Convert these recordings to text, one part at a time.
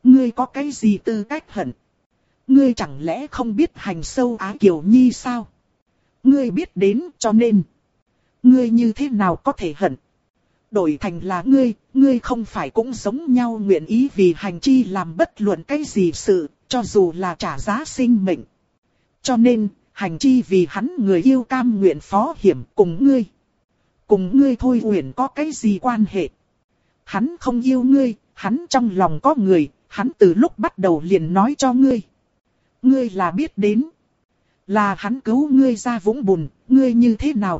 Ngươi có cái gì tư cách hận? Ngươi chẳng lẽ không biết hành sâu Á Kiều Nhi sao? Ngươi biết đến cho nên. Ngươi như thế nào có thể hận? Đổi thành là ngươi không phải cũng giống nhau nguyện ý vì hành chi làm bất luận cái gì sự, cho dù là trả giá sinh mệnh. Cho nên, hành chi vì hắn người yêu cam nguyện phó hiểm cùng ngươi. Cùng ngươi Thôi Uyển có cái gì quan hệ? Hắn không yêu ngươi, hắn trong lòng có người, hắn từ lúc bắt đầu liền nói cho ngươi. Ngươi là biết đến. Là hắn cứu ngươi ra vũng bùn, ngươi như thế nào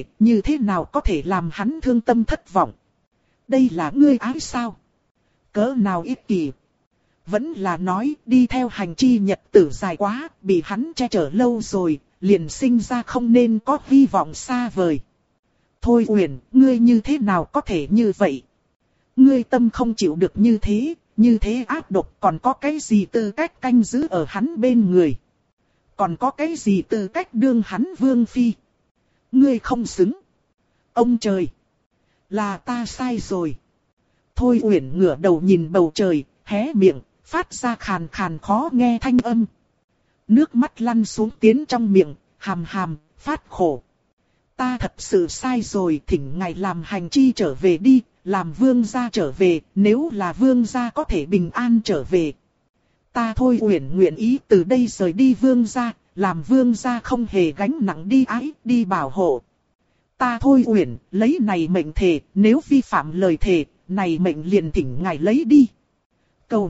có thể làm hắn thương tâm thất vọng. Đây là ngươi ái sao? Cỡ nào ích kỷ. Vẫn là nói đi theo hành chi nhật tử dài quá, bị hắn che chở lâu rồi, liền sinh ra không nên có hy vọng xa vời. Thôi Uyển, ngươi như thế nào có thể như vậy? Ngươi tâm không chịu được như thế ác độc, còn có cái gì tư cách canh giữ ở hắn bên người? Còn có cái gì tư cách đương hắn vương phi? Ngươi không xứng. Ông trời! Là ta sai rồi. Thôi Uyển ngửa đầu nhìn bầu trời, hé miệng, phát ra khàn khàn khó nghe thanh âm. Nước mắt lăn xuống tiến trong miệng, hàm, phát khổ. Ta thật sự sai rồi, thỉnh ngài làm hành chi trở về đi, làm vương gia trở về, nếu là vương gia có thể bình an trở về. Ta Thôi Uyển nguyện ý từ đây rời đi vương gia, làm vương gia không hề gánh nặng đi ái, đi bảo hộ. Ta Thôi Uyển, lấy này mệnh thề, nếu vi phạm lời thề, này mệnh liền thỉnh ngài lấy đi. Cầu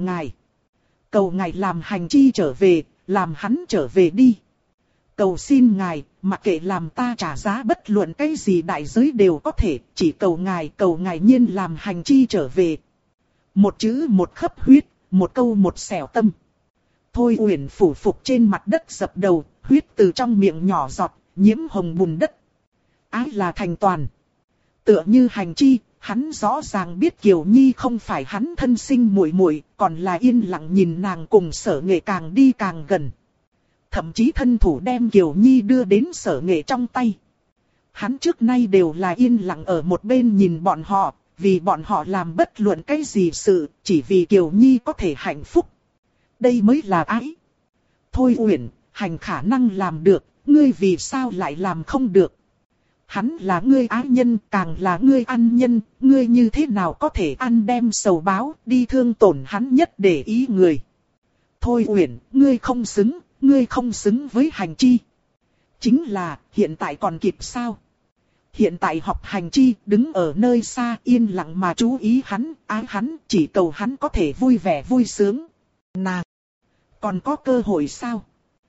ngài làm hành chi trở về, làm hắn trở về đi. Cầu xin ngài, mặc kệ làm ta trả giá bất luận cái gì đại giới đều có thể, chỉ cầu ngài nhiên làm hành chi trở về. Một chữ một khấp huyết, một câu một xẻo tâm. Thôi Uyển phủ phục trên mặt đất dập đầu, huyết từ trong miệng nhỏ giọt, nhiễm hồng bùn đất. Ái là thành toàn. Tựa như hành chi, hắn rõ ràng biết Kiều Nhi không phải hắn thân sinh muội muội, còn là yên lặng nhìn nàng cùng Sở Nghệ càng đi càng gần. Thậm chí thân thủ đem Kiều Nhi đưa đến Sở Nghệ trong tay. Hắn trước nay đều là yên lặng ở một bên nhìn bọn họ, vì bọn họ làm bất luận cái gì sự, chỉ vì Kiều Nhi có thể hạnh phúc. Đây mới là ái. Thôi Uyển, hành khả năng làm được, ngươi vì sao lại làm không được? Hắn là ngươi ái nhân, càng là ngươi ăn nhân, ngươi như thế nào có thể ăn đem sầu báo, đi thương tổn hắn nhất để ý người. Thôi Uyển, ngươi không xứng với hành chi. Chính là, hiện tại còn kịp sao? Hiện tại học hành chi, đứng ở nơi xa yên lặng mà chú ý hắn, ái hắn, chỉ cầu hắn có thể vui vẻ vui sướng. Nàng, còn có cơ hội sao?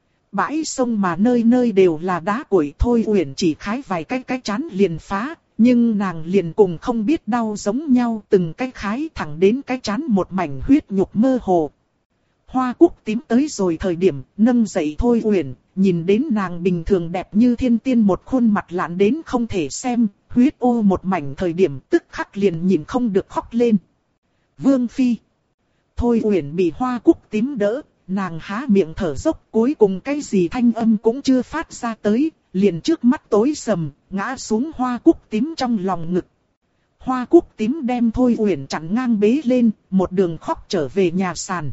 Bãi sông mà nơi nơi đều là đá cuội. Thôi Uyển chỉ khái vài cái chán liền phá, nhưng nàng liền cùng không biết đau giống nhau, từng cái khái thẳng đến cái chán một mảnh huyết nhục mơ hồ. Hoa Cúc Tím tới rồi thời điểm nâng dậy Thôi Uyển, nhìn đến nàng bình thường đẹp như thiên tiên một khuôn mặt lạn đến không thể xem, huyết ô một mảnh thời điểm tức khắc liền nhìn không được khóc lên. Vương phi. Thôi Uyển bị Hoa Cúc Tím đỡ. Nàng há miệng thở dốc, cuối cùng cái gì thanh âm cũng chưa phát ra tới, liền trước mắt tối sầm, ngã xuống Hoa Cúc Tím trong lòng ngực. Hoa Cúc Tím đem Thôi Uyển chặn ngang bế lên, một đường khóc trở về nhà sàn.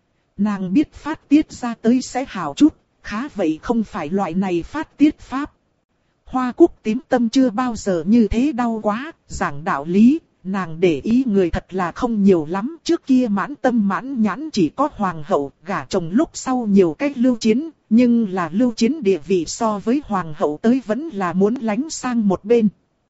Nàng biết phát tiết ra tới sẽ hảo chút, khá vậy không phải loại này phát tiết pháp. Hoa Cúc Tím tâm chưa bao giờ như thế đau quá, giảng đạo lý. Nàng để ý người thật là không nhiều lắm, trước kia mãn tâm mãn nhãn chỉ có hoàng hậu, gả chồng lúc sau nhiều cách lưu chiến, nhưng là lưu chiến địa vị so với hoàng hậu tới vẫn là muốn lánh sang một bên.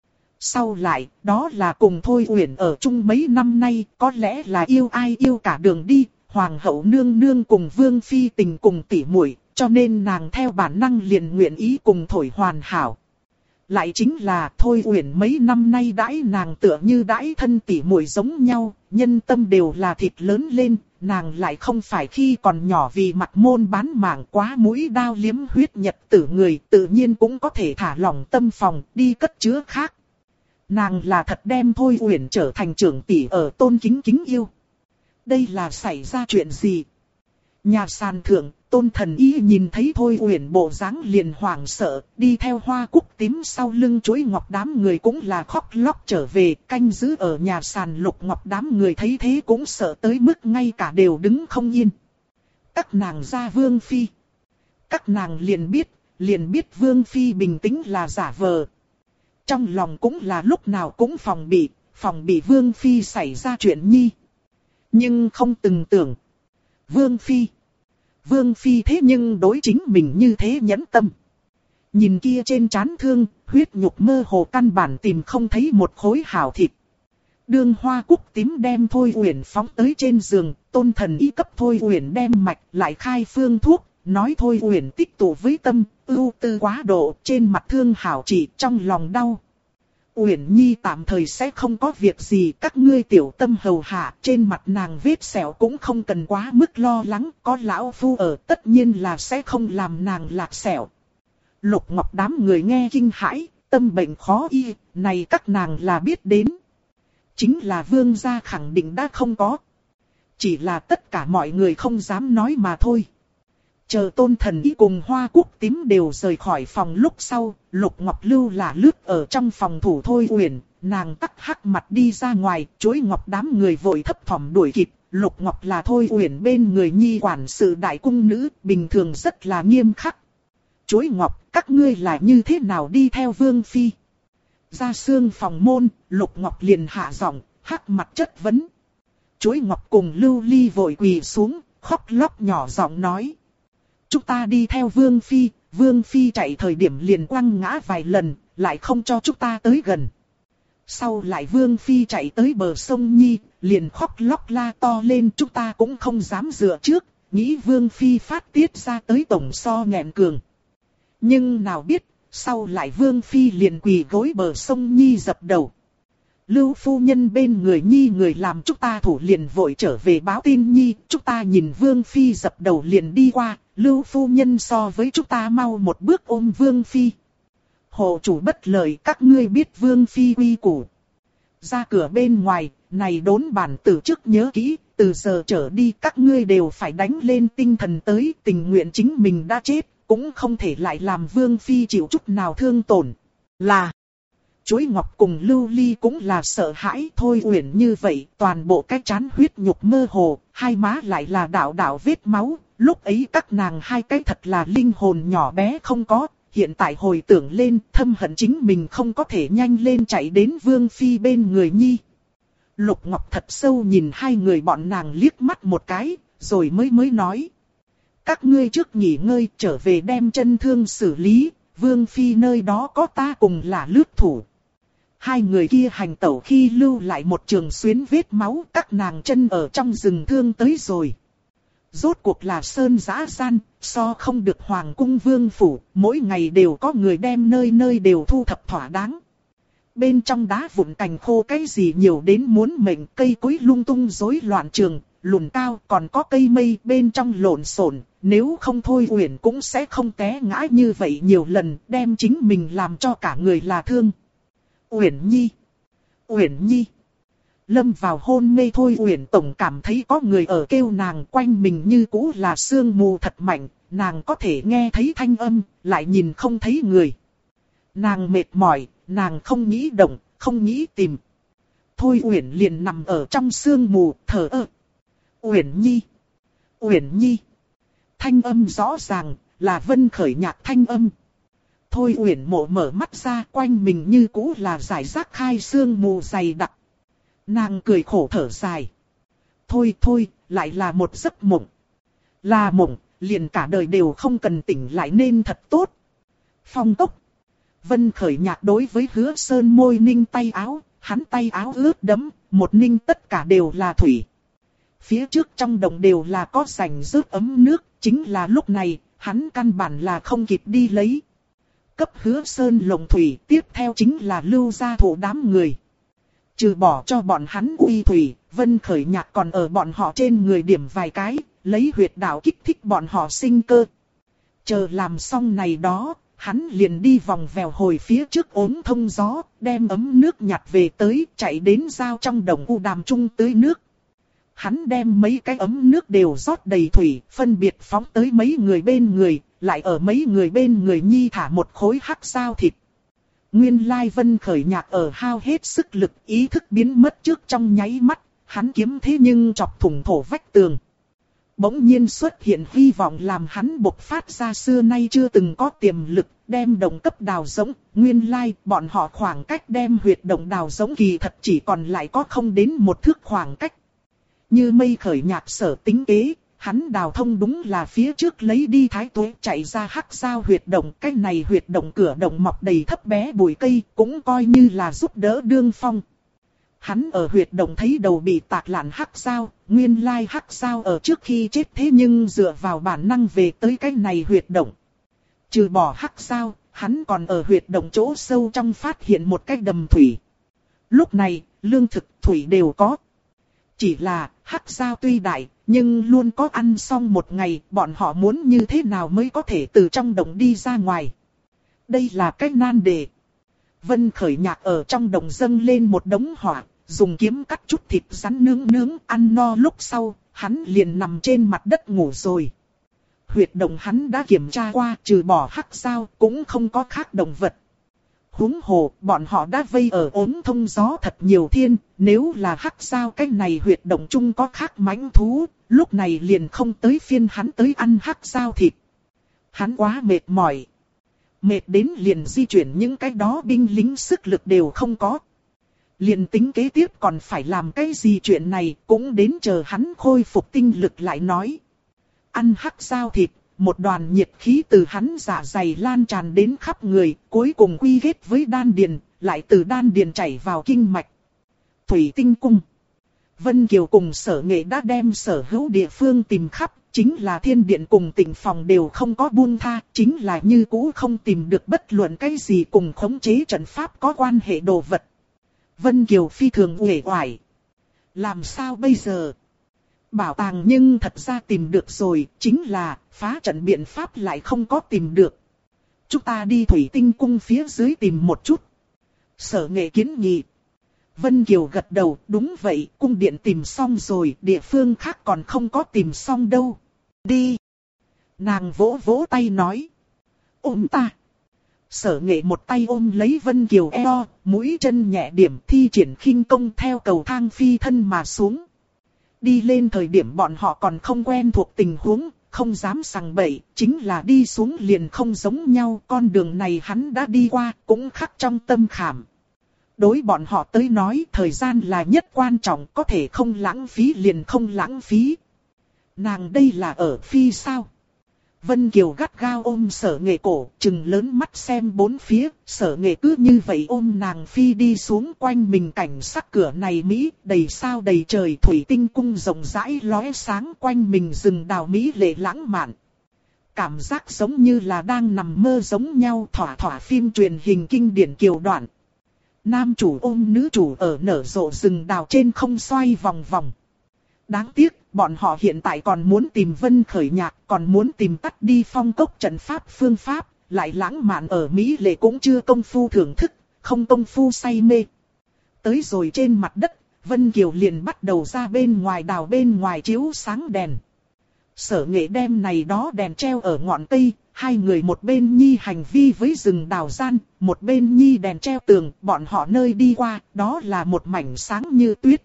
Sau lại, đó là cùng Thôi Uyển ở chung mấy năm nay, có lẽ là yêu ai yêu cả đường đi, hoàng hậu nương nương cùng vương phi tình cùng tỉ muội, cho nên nàng theo bản năng liền nguyện ý cùng thổi hoàn hảo. Lại chính là Thôi Uyển mấy năm nay đãi nàng tựa như đãi thân tỉ muội giống nhau, nhân tâm đều là thịt lớn lên, nàng lại không phải khi còn nhỏ vì mặt môn bán mạng quá mũi đao liếm huyết nhật tử người, tự nhiên cũng có thể thả lỏng tâm phòng, đi cất chứa khác. Nàng là thật đem Thôi Uyển trở thành trưởng tỷ ở tôn kính yêu. Đây là xảy ra chuyện gì? Nhà sàn thượng, Tôn Thần Y nhìn thấy Thôi Uyển bộ dáng liền hoảng sợ, đi theo Hoa Cúc Tím sau lưng Chuối Ngọc đám người cũng là khóc lóc trở về, canh giữ ở nhà sàn Lục Ngọc đám người thấy thế cũng sợ tới mức ngay cả đều đứng không yên. Các nàng ra Vương Phi. Các nàng liền biết Vương Phi bình tĩnh là giả vờ. Trong lòng cũng là lúc nào cũng phòng bị Vương Phi xảy ra chuyện nhi. Nhưng không từng tưởng. Vương Phi thế nhưng đối chính mình như thế nhẫn tâm. Nhìn kia trên trán thương, huyết nhục mơ hồ căn bản tìm không thấy một khối hảo thịt. Đường Hoa Cúc Tím đem Thôi Uyển phóng tới trên giường, Tôn Thần Y cấp Thôi Uyển đem mạch lại khai phương thuốc, nói Thôi Uyển tích tụ với tâm, ưu tư quá độ, trên mặt thương hảo trị trong lòng đau. Uyển Nhi tạm thời sẽ không có việc gì, các ngươi tiểu tâm hầu hạ, trên mặt nàng vết sẹo cũng không cần quá mức lo lắng, có lão phu ở tất nhiên là sẽ không làm nàng lạc sẹo. Lục Ngọc đám người nghe kinh hãi, tâm bệnh khó y, này các nàng là biết đến. Chính là vương gia khẳng định đã không có. Chỉ là tất cả mọi người không dám nói mà thôi. Chờ Tôn Thần Y cùng Hoa Cúc Tím đều rời khỏi phòng lúc sau, Lục Ngọc lưu là lướt ở trong phòng thủ Thôi Uyển, nàng tắc hắc mặt đi ra ngoài, Chuối Ngọc đám người vội thấp thỏm đuổi kịp. Lục Ngọc là Thôi Uyển bên người nhi quản sự đại cung nữ, bình thường rất là nghiêm khắc. Chuối Ngọc, các ngươi là như thế nào đi theo Vương Phi? Ra xương phòng môn, Lục Ngọc liền hạ giọng, hắc mặt chất vấn. Chuối Ngọc cùng Lưu Ly vội quỳ xuống, khóc lóc nhỏ giọng nói. Chúng ta đi theo Vương Phi chạy thời điểm liền quăng ngã vài lần, lại không cho chúng ta tới gần. Sau lại Vương Phi chạy tới bờ sông Nhi, liền khóc lóc la to lên, chúng ta cũng không dám dựa trước, nghĩ Vương Phi phát tiết ra tới tổng so nghẹn cường. Nhưng nào biết, sau lại Vương Phi liền quỳ gối bờ sông Nhi dập đầu. Lưu phu nhân bên người Nhi người làm chúng ta thủ liền vội trở về báo tin Nhi, chúng ta nhìn Vương Phi dập đầu liền đi qua, Lưu phu nhân so với chúng ta mau một bước ôm Vương Phi. Hộ chủ bất lợi, các ngươi biết Vương Phi quy củ. Ra cửa bên ngoài, này đốn bản từ trước nhớ kỹ, từ giờ trở đi các ngươi đều phải đánh lên tinh thần tới, tình nguyện chính mình đã chết, cũng không thể lại làm Vương Phi chịu chút nào thương tổn. Là, Chuối Ngọc cùng Lưu Ly cũng là sợ hãi. Thôi Uyển như vậy, toàn bộ cái trán huyết nhục mơ hồ, hai má lại là đạo đạo vết máu, lúc ấy các nàng hai cái thật là linh hồn nhỏ bé không có, hiện tại hồi tưởng lên thâm hận chính mình không có thể nhanh lên chạy đến Vương Phi bên người Nhi. Lục Ngọc thật sâu nhìn hai người bọn nàng liếc mắt một cái, rồi mới nói. Các ngươi trước nghỉ ngơi, trở về đem chân thương xử lý, Vương Phi nơi đó có ta cùng là lướt thủ. Hai người kia hành tẩu khi lưu lại một trường xuyến vết máu, các nàng chân ở trong rừng thương tới rồi. Rốt cuộc là sơn dã gian, so không được hoàng cung vương phủ, mỗi ngày đều có người đem nơi nơi đều thu thập thỏa đáng. Bên trong đá vụn cành khô cái gì nhiều đến muốn mệnh, cây cối lung tung rối loạn trường, lùn cao còn có cây mây bên trong lộn xộn, nếu không Thôi Uyển cũng sẽ không té ngã như vậy nhiều lần, đem chính mình làm cho cả người là thương. Uyển Nhi. Lâm vào hôn mê Thôi Uyển tổng cảm thấy có người ở kêu nàng, quanh mình như cũ là sương mù thật mạnh, nàng có thể nghe thấy thanh âm, lại nhìn không thấy người. Nàng mệt mỏi, nàng không nghĩ động, không nghĩ tìm. Thôi Uyển liền nằm ở trong sương mù, thở ơ. Uyển Nhi. Thanh âm rõ ràng, là Vân Khởi Nhạc thanh âm. Thôi Uyển mộ mở mắt ra, quanh mình như cũ là rải rác khai sương mù dày đặc. Nàng cười khổ thở dài. Thôi, lại là một giấc mộng. Là mộng, liền cả đời đều không cần tỉnh lại nên thật tốt. Phong tốc. Vân Khởi Nhạc đối với Hứa Sơn môi ninh tay áo, hắn tay áo ướt đẫm, một ninh tất cả đều là thủy. Phía trước trong đồng đều là có rãnh rớt ấm nước, chính là lúc này, hắn căn bản là không kịp đi lấy. Cấp Hứa Sơn lồng thủy, tiếp theo chính là lưu gia thủ đám người. Trừ bỏ cho bọn hắn uy thủy, Vân Khởi Nhạc còn ở bọn họ trên người điểm vài cái, lấy huyệt đạo kích thích bọn họ sinh cơ. Chờ làm xong này đó, hắn liền đi vòng vèo hồi phía trước ốm thông gió, đem ấm nước nhặt về tới, chạy đến giao trong đồng u đàm trung tưới nước. hắn đem mấy cái ấm nước đều rót đầy thủy, phân biệt phóng tới mấy người bên người, lại ở mấy người bên người nhi thả một khối hắc sao thịt. Nguyên lai Vân Khởi Nhạc ở hao hết sức lực, ý thức biến mất trước trong nháy mắt, hắn kiếm thế nhưng chọc thủng thổ vách tường. Bỗng nhiên xuất hiện hy vọng làm hắn bộc phát ra xưa nay chưa từng có tiềm lực, đem động cấp đào giống. Nguyên lai bọn họ khoảng cách đem huyệt động đào giống kỳ thật chỉ còn lại có không đến một thước khoảng cách. Như Mây Khởi Nhạc sở tính kế, hắn đào thông đúng là phía trước lấy đi thái tuế chạy ra hắc sao huyệt động. Cái này huyệt động cửa động mọc đầy thấp bé bụi cây, cũng coi như là giúp đỡ đương phong. Hắn ở huyệt động thấy đầu bị tạc lạn hắc sao, nguyên lai hắc sao ở trước khi chết thế nhưng dựa vào bản năng về tới cái này huyệt động. Trừ bỏ hắc sao, hắn còn ở huyệt động chỗ sâu trong phát hiện một cái đầm thủy. Lúc này, lương thực thủy đều có. Chỉ là, hắc sao tuy đại, nhưng luôn có ăn xong một ngày, bọn họ muốn như thế nào mới có thể từ trong động đi ra ngoài. Đây là cái nan đề. Vân Khởi Nhạc ở trong động dâng lên một đống hỏa, dùng kiếm cắt chút thịt rắn nướng ăn no lúc sau, hắn liền nằm trên mặt đất ngủ rồi. Huyệt động hắn đã kiểm tra qua, trừ bỏ hắc sao cũng không có khác động vật. Huống hồ, bọn họ đã vây ở ốm thông gió thật nhiều thiên, nếu là hắc sao cái này huyệt động chung có khác mãnh thú, lúc này liền không tới phiên hắn tới ăn hắc sao thịt. Hắn quá mệt mỏi. Mệt đến liền di chuyển những cái đó binh lính sức lực đều không có. Liền tính kế tiếp còn phải làm cái gì chuyện này cũng đến chờ hắn khôi phục tinh lực lại nói. Ăn hắc sao thịt, một đoàn nhiệt khí từ hắn dạ dày lan tràn đến khắp người, cuối cùng quy kết với đan điền, lại từ đan điền chảy vào kinh mạch. Thủy Tinh Cung. Vân Kiều cùng Sở Nghệ đã đem sở hữu địa phương tìm khắp, chính là Thiên Điện cùng Tịnh Phòng đều không có buông tha, chính là như cũ không tìm được bất luận cái gì cùng khống chế trận pháp có quan hệ đồ vật. Vân Kiều phi thường uể oải. Làm sao bây giờ? Bảo tàng nhưng thật ra tìm được rồi, chính là phá trận biện pháp lại không có tìm được. Chúng ta đi Thủy Tinh Cung phía dưới tìm một chút. Sở Nghệ kiến nghị. Vân Kiều gật đầu, đúng vậy, cung điện tìm xong rồi, địa phương khác còn không có tìm xong đâu. Đi. Nàng vỗ vỗ tay nói. Ôm ta. Sở Nghệ một tay ôm lấy Vân Kiều eo, mũi chân nhẹ điểm thi triển khinh công theo cầu thang phi thân mà xuống. Đi lên thời điểm bọn họ còn không quen thuộc tình huống, không dám sằng bậy, chính là đi xuống liền không giống nhau, con đường này hắn đã đi qua, cũng khắc trong tâm khảm. Đối bọn họ tới nói thời gian là nhất quan trọng, có thể không lãng phí liền không lãng phí. Nàng đây là ở phi sao? Vân Kiều gắt gao ôm Sở Nghệ cổ, trừng lớn mắt xem bốn phía, Sở Nghệ cứ như vậy ôm nàng phi đi xuống quanh mình cảnh sắc cửa này Mỹ, đầy sao đầy trời Thủy Tinh Cung rộng rãi lóe sáng quanh mình rừng đào Mỹ lệ lãng mạn. Cảm giác giống như là đang nằm mơ giống nhau thỏa thỏa phim truyền hình kinh điển kiều đoạn. Nam chủ ôm nữ chủ ở nở rộ rừng đào trên không xoay vòng vòng. Đáng tiếc, bọn họ hiện tại còn muốn tìm Vân Khởi Nhạc, còn muốn tìm tắt đi phong cốc trận pháp phương pháp, lại lãng mạn ở Mỹ lệ cũng chưa công phu thưởng thức, không công phu say mê. Tới rồi trên mặt đất, Vân Kiều liền bắt đầu ra bên ngoài đào bên ngoài chiếu sáng đèn. Sở Nghệ đem này đó đèn treo ở ngọn cây, hai người một bên nhi hành vi với rừng đào gian, một bên nhi đèn treo tường, bọn họ nơi đi qua, đó là một mảnh sáng như tuyết.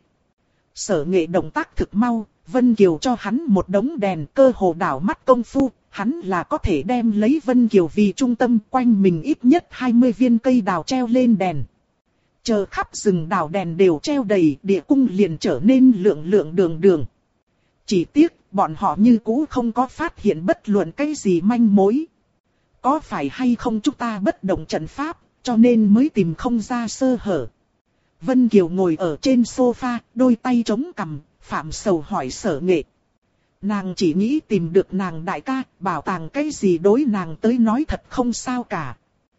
Sở Nghệ động tác thực mau, Vân Kiều cho hắn một đống đèn cơ hồ đảo mắt công phu, hắn là có thể đem lấy Vân Kiều vì trung tâm quanh mình ít nhất 20 viên cây đào treo lên đèn. Chờ khắp rừng đào đèn đều treo đầy, địa cung liền trở nên lượng lượng đường đường. Chỉ tiếc, bọn họ như cũ không có phát hiện bất luận cái gì manh mối. Có phải hay không chúng ta bất động trận pháp, cho nên mới tìm không ra sơ hở. Vân Kiều ngồi ở trên sofa, đôi tay chống cằm, phạm sầu hỏi Sở Nghệ. Nàng chỉ nghĩ tìm được nàng đại ca, bảo tàng cái gì đối nàng tới nói thật không sao cả.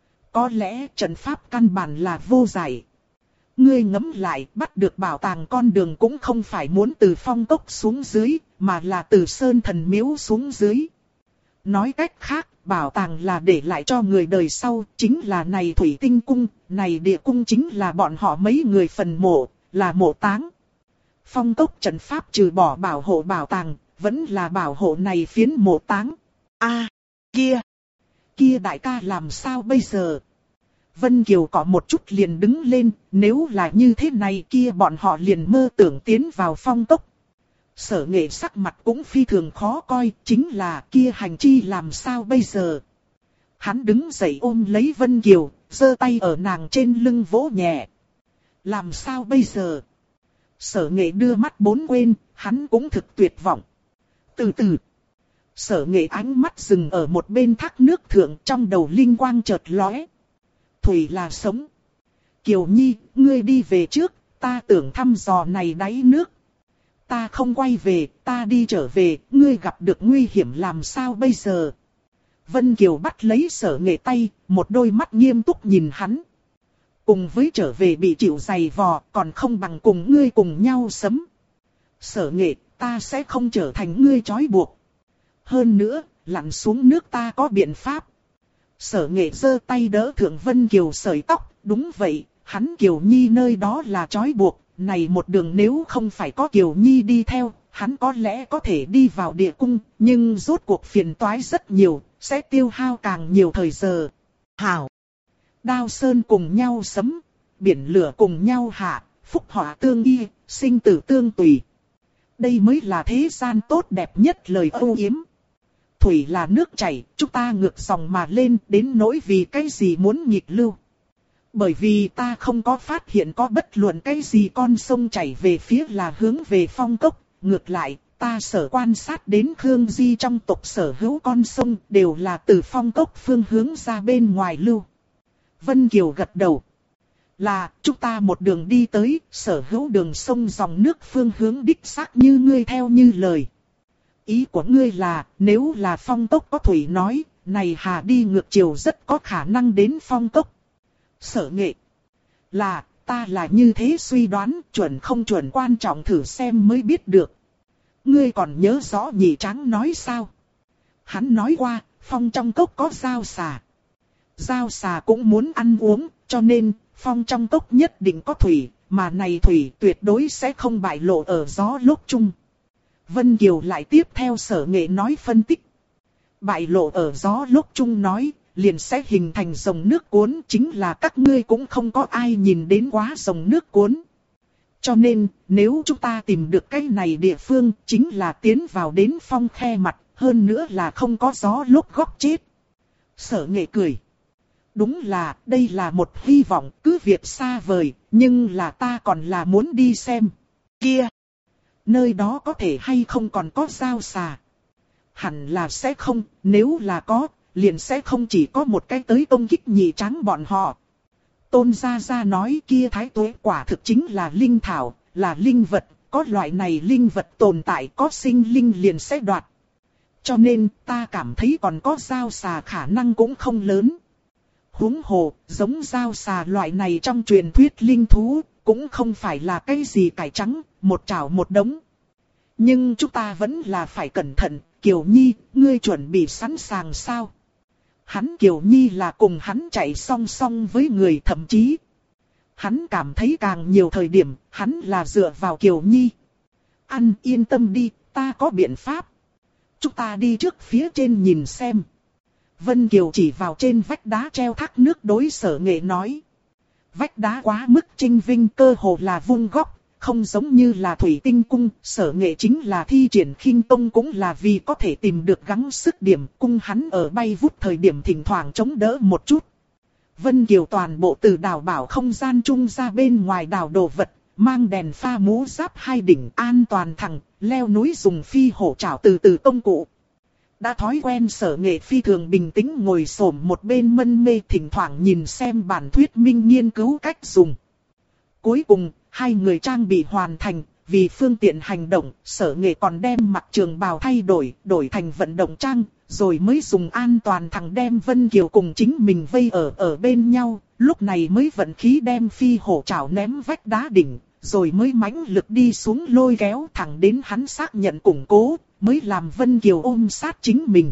Có lẽ trận pháp căn bản là vô giải. Ngươi ngẫm lại, bắt được bảo tàng con đường cũng không phải muốn từ phong cốc xuống dưới, mà là từ sơn thần miếu xuống dưới. Nói cách khác, bảo tàng là để lại cho người đời sau, chính là này Thủy Tinh Cung, này địa cung chính là bọn họ mấy người phần mộ, là mộ táng. Phong cốc trận pháp trừ bỏ bảo hộ bảo tàng, vẫn là bảo hộ này phiến mộ táng. Kia đại ca làm sao bây giờ? Vân Kiều có một chút liền đứng lên, nếu là như thế này kia bọn họ liền mơ tưởng tiến vào phong cốc. Sở Nghệ sắc mặt cũng phi thường khó coi, chính là kia hành chi làm sao bây giờ? Hắn đứng dậy ôm lấy Vân Kiều, giơ tay ở nàng trên lưng vỗ nhẹ. Làm sao bây giờ? Sở Nghệ đưa mắt bốn quên, hắn cũng thực tuyệt vọng. Từ từ. Sở Nghệ ánh mắt dừng ở một bên thác nước thượng, trong đầu linh quang chợt lóe. Thủy là sống. Kiều Nhi, ngươi đi về trước, ta tưởng thăm dò này đáy nước. Ta không quay về, ta đi trở về, ngươi gặp được nguy hiểm làm sao bây giờ? Vân Kiều bắt lấy Sở Nghệ tay, một đôi mắt nghiêm túc nhìn hắn. Cùng với trở về bị chịu giày vò, còn không bằng cùng ngươi cùng nhau sấm. Sở Nghệ, ta sẽ không trở thành ngươi trói buộc. Hơn nữa, lặn xuống nước ta có biện pháp. Sở Nghệ giơ tay đỡ Thượng Vân Kiều sợi tóc, đúng vậy, hắn Kiều Nhi nơi đó là trói buộc, này một đường nếu không phải có Kiều Nhi đi theo, hắn có lẽ có thể đi vào địa cung, nhưng rốt cuộc phiền toái rất nhiều, sẽ tiêu hao càng nhiều thời giờ. Hảo! Đao sơn cùng nhau sấm, biển lửa cùng nhau hạ, phúc họa tương y, sinh tử tương tùy. Đây mới là thế gian tốt đẹp nhất lời âu yếm. Thủy là nước chảy, chúng ta ngược dòng mà lên, đến nỗi vì cái gì muốn nghịch lưu. Bởi vì ta không có phát hiện có bất luận cái gì con sông chảy về phía là hướng về phong cốc. Ngược lại, ta sở quan sát đến Khương Di trong tộc sở hữu con sông đều là từ phong cốc phương hướng ra bên ngoài lưu. Vân Kiều gật đầu. Là, chúng ta một đường đi tới, sở hữu đường sông dòng nước phương hướng đích xác như ngươi theo như lời. Ý của ngươi là, nếu là phong cốc có thủy nói, này hà đi ngược chiều rất có khả năng đến phong cốc. Sở Nghệ. Là, ta là như thế suy đoán, chuẩn không chuẩn quan trọng thử xem mới biết được. Ngươi còn nhớ rõ Nhị Tráng nói sao? Hắn nói qua, phong trong cốc có dao xà. Dao xà cũng muốn ăn uống, cho nên, phong trong cốc nhất định có thủy, mà này thủy tuyệt đối sẽ không bại lộ ở gió lốc chung. Vân Kiều lại tiếp theo Sở Nghệ nói phân tích. Bại lộ ở gió lốc chung nói, liền sẽ hình thành dòng nước cuốn, chính là các ngươi cũng không có ai nhìn đến quá dòng nước cuốn. Cho nên, nếu chúng ta tìm được cái này địa phương, chính là tiến vào đến phong khe mặt, hơn nữa là không có gió lốc góc chết. Sở Nghệ cười. Đúng là, đây là một hy vọng, cứ việc xa vời, nhưng là ta còn là muốn đi xem. Kia! Nơi đó có thể hay không còn có dao xà? Hẳn là sẽ không, nếu là có, liền sẽ không chỉ có một cái tới công kích Nhị Tráng bọn họ. Tôn Gia Gia nói kia thái tuế quả thực chính là linh thảo, là linh vật, có loại này linh vật tồn tại có sinh linh liền sẽ đoạt. Cho nên ta cảm thấy còn có dao xà khả năng cũng không lớn. Huống hồ, giống dao xà loại này trong truyền thuyết linh thú, cũng không phải là cái gì cải trắng, một chảo một đống. Nhưng chúng ta vẫn là phải cẩn thận, Kiều Nhi, ngươi chuẩn bị sẵn sàng sao? Hắn Kiều Nhi là cùng hắn chạy song song với người, thậm chí. Hắn cảm thấy càng nhiều thời điểm, hắn là dựa vào Kiều Nhi. Ăn yên tâm đi, ta có biện pháp. Chúng ta đi trước phía trên nhìn xem. Vân Kiều chỉ vào trên vách đá treo thác nước đối Sở Nghệ nói. Vách đá quá mức trinh vinh, cơ hồ là vuông góc, không giống như là thủy tinh cung. Sở Nghệ chính là thi triển khinh công cũng là vì có thể tìm được gắng sức điểm, cung hắn ở bay vút thời điểm thỉnh thoảng chống đỡ một chút. Vân Kiều toàn bộ từ đào bảo không gian chung ra bên ngoài đào đồ vật, mang đèn pha mũ giáp hai đỉnh an toàn thẳng, leo núi dùng phi hổ chảo từ từ công cụ. Đã thói quen Sở Nghệ phi thường bình tĩnh ngồi xổm một bên mân mê, thỉnh thoảng nhìn xem bản thuyết minh nghiên cứu cách dùng. Cuối cùng, hai người trang bị hoàn thành, vì phương tiện hành động, Sở Nghệ còn đem mặc trường bào thay đổi thành vận động trang, rồi mới dùng an toàn thẳng đem Vân Kiều cùng chính mình vây ở bên nhau, lúc này mới vận khí đem phi hổ chảo ném vách đá đỉnh, rồi mới mãnh lực đi xuống lôi kéo thẳng đến hắn xác nhận củng cố, mới làm Vân Kiều ôm sát chính mình.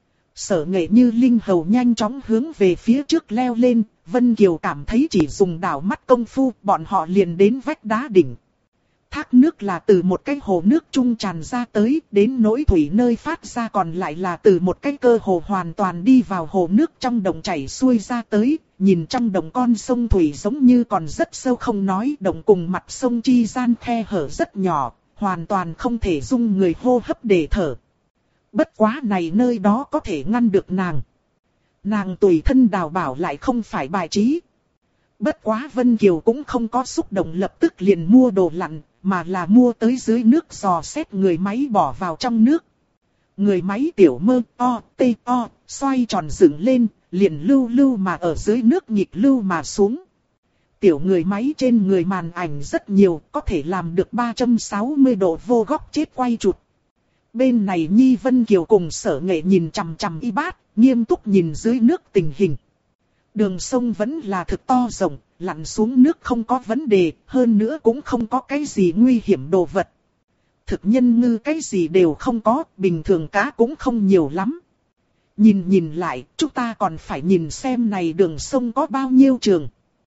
Sở Nghệ như linh hầu nhanh chóng hướng về phía trước leo lên, Vân Kiều cảm thấy chỉ dùng đảo mắt công phu bọn họ liền đến vách đá đỉnh. Thác nước là từ một cái hồ nước trung tràn ra tới, đến nỗi thủy nơi phát ra còn lại là từ một cái cơ hồ hoàn toàn đi vào hồ nước trong đồng chảy xuôi ra tới. Nhìn trong đồng con sông thủy giống như còn rất sâu không nói, đồng cùng mặt sông chi gian khe hở rất nhỏ, hoàn toàn không thể dung người hô hấp để thở. Bất quá này nơi đó có thể ngăn được nàng. Nàng tùy thân đào bảo lại không phải bài trí. Bất quá Vân Kiều cũng không có xúc động lập tức liền mua đồ lặn, mà là mua tới dưới nước dò xét người máy bỏ vào trong nước. Người máy tiểu mơ tê xoay tròn dựng lên, liền lưu lưu mà ở dưới nước nhịp lưu mà xuống. Tiểu người máy trên người màn ảnh rất nhiều, có thể làm được 360 độ vô góc chết quay chụp. Bên này Nhi Vân Kiều cùng Sở Nghệ nhìn chằm chằm y bát, nghiêm túc nhìn dưới nước tình hình. Đường sông vẫn là thực to rộng, lặn xuống nước không có vấn đề, hơn nữa cũng không có cái gì nguy hiểm đồ vật. Thực nhân ngư cái gì đều không có, bình thường cá cũng không nhiều lắm. Nhìn lại, chúng ta còn phải nhìn xem này đường sông có bao nhiêu trường.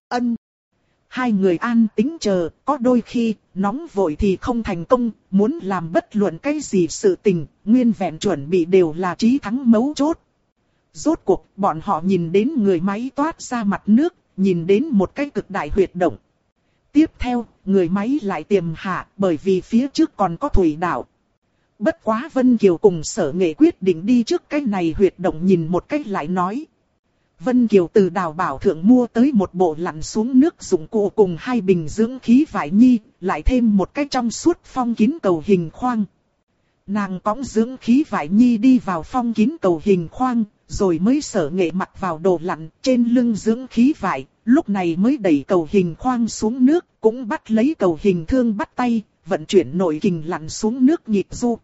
Hai người an tĩnh chờ, có đôi khi, nóng vội thì không thành công, muốn làm bất luận cái gì sự tình, nguyên vẹn chuẩn bị đều là chí thắng mấu chốt. Rốt cuộc, bọn họ nhìn đến người máy toát ra mặt nước, nhìn đến một cái cực đại huyệt động. Tiếp theo, người máy lại tiềm hạ, bởi vì phía trước còn có thủy đảo. Bất quá Vân Kiều cùng Sở Nghệ quyết định đi trước cái này huyệt động nhìn một cách lại nói. Vân Kiều từ đào bảo thượng mua tới một bộ lặn xuống nước dụng cụ cùng 2 bình dưỡng khí vải nhi, lại thêm một cái trong suốt phong kín cầu hình khoang. Nàng cõng dưỡng khí vải nhi đi vào phong kín cầu hình khoang, rồi mới Sở Nghệ mặc vào đồ lặn trên lưng dưỡng khí vải, lúc này mới đẩy cầu hình khoang xuống nước, cũng bắt lấy cầu hình thương bắt tay, vận chuyển nội kình lặn xuống nước nhịp du.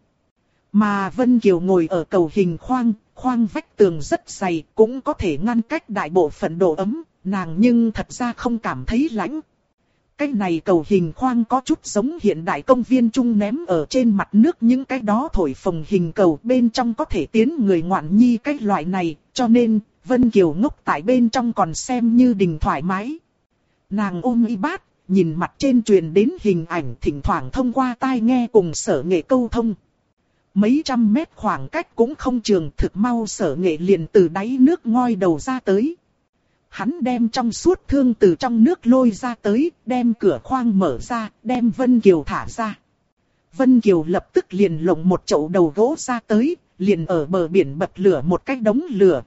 Mà Vân Kiều ngồi ở cầu hình khoang, khoang vách tường rất dày, cũng có thể ngăn cách đại bộ phận độ ấm, nàng nhưng thật ra không cảm thấy lạnh. Cái này cầu hình khoang có chút giống hiện đại công viên chung ném ở trên mặt nước những cái đó thổi phồng hình cầu, bên trong có thể tiến người ngoạn nhi cái loại này, cho nên Vân Kiều ngốc tại bên trong còn xem như đình thoải mái. Nàng ôm y bát, nhìn mặt trên truyền đến hình ảnh, thỉnh thoảng thông qua tai nghe cùng Sở Nghệ câu thông. Mấy trăm mét khoảng cách cũng không trường, thực mau Sở Nghệ liền từ đáy nước ngoi đầu ra tới. Hắn đem trong suốt thương từ trong nước lôi ra tới, đem cửa khoang mở ra, đem Vân Kiều thả ra. Vân Kiều lập tức liền lộng một chậu đầu gỗ ra tới, liền ở bờ biển bật lửa một cái đống lửa.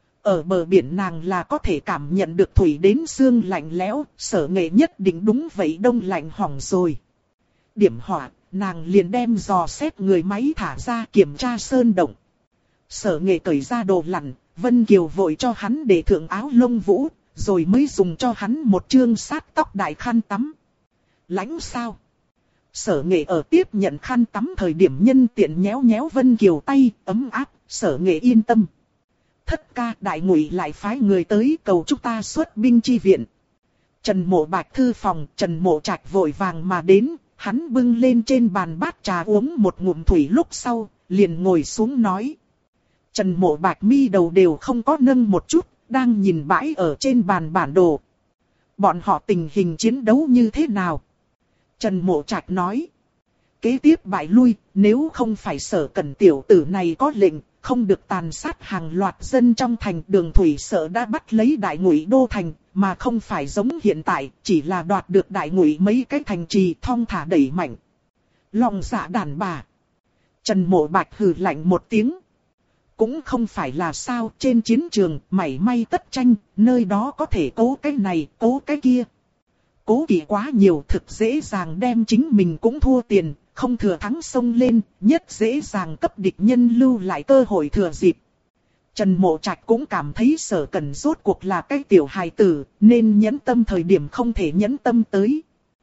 Ở bờ biển nàng là có thể cảm nhận được thủy đến xương lạnh lẽo, Sở Nghệ nhất định đúng vậy đông lạnh hỏng rồi. Điểm hỏa, nàng liền đem dò xét người máy thả ra kiểm tra sơn động. Sở Nghệ cởi ra đồ lặn, Vân Kiều vội cho hắn để thượng áo lông vũ, rồi mới dùng cho hắn một chương sát tóc đại khăn tắm. Lạnh sao? Sở Nghệ ở tiếp nhận khăn tắm thời điểm nhân tiện nhéo nhéo Vân Kiều tay, ấm áp, Sở Nghệ yên tâm. Thất ca, đại ngụy lại phái người tới cầu chúng ta xuất binh chi viện. Trần Mộ Bạch thư phòng, Trần Mộ Trạch vội vàng mà đến, hắn bưng lên trên bàn bát trà uống một ngụm thủy lúc sau, liền ngồi xuống nói. Trần Mộ Bạch mi đầu đều không có nâng một chút, đang nhìn bãi ở trên bàn bản đồ. Bọn họ tình hình chiến đấu như thế nào? Trần Mộ Trạch nói. Kế tiếp bại lui, nếu không phải Sở Cẩn tiểu tử này có lệnh, không được tàn sát hàng loạt dân trong thành, Đường thủy Sở đã bắt lấy Đại Ngụy đô thành, mà không phải giống hiện tại, chỉ là đoạt được Đại Ngụy mấy cái thành trì thong thả đẩy mạnh. Lòng dạ đàn bà. Trần Mộ Bạch hừ lạnh một tiếng. Cũng không phải là sao, trên chiến trường, mảy may tất tranh, nơi đó có thể cố cái này, cố cái kia. Cố kỵ quá nhiều, thực dễ dàng đem chính mình cũng thua tiền, không thừa thắng xông lên, nhất dễ dàng cấp địch nhân lưu lại cơ hội thừa dịp. Trần Mộ Trạch cũng cảm thấy Sở Cẩn rốt cuộc là cái tiểu hài tử, nên nhẫn tâm thời điểm không thể nhẫn tâm tới.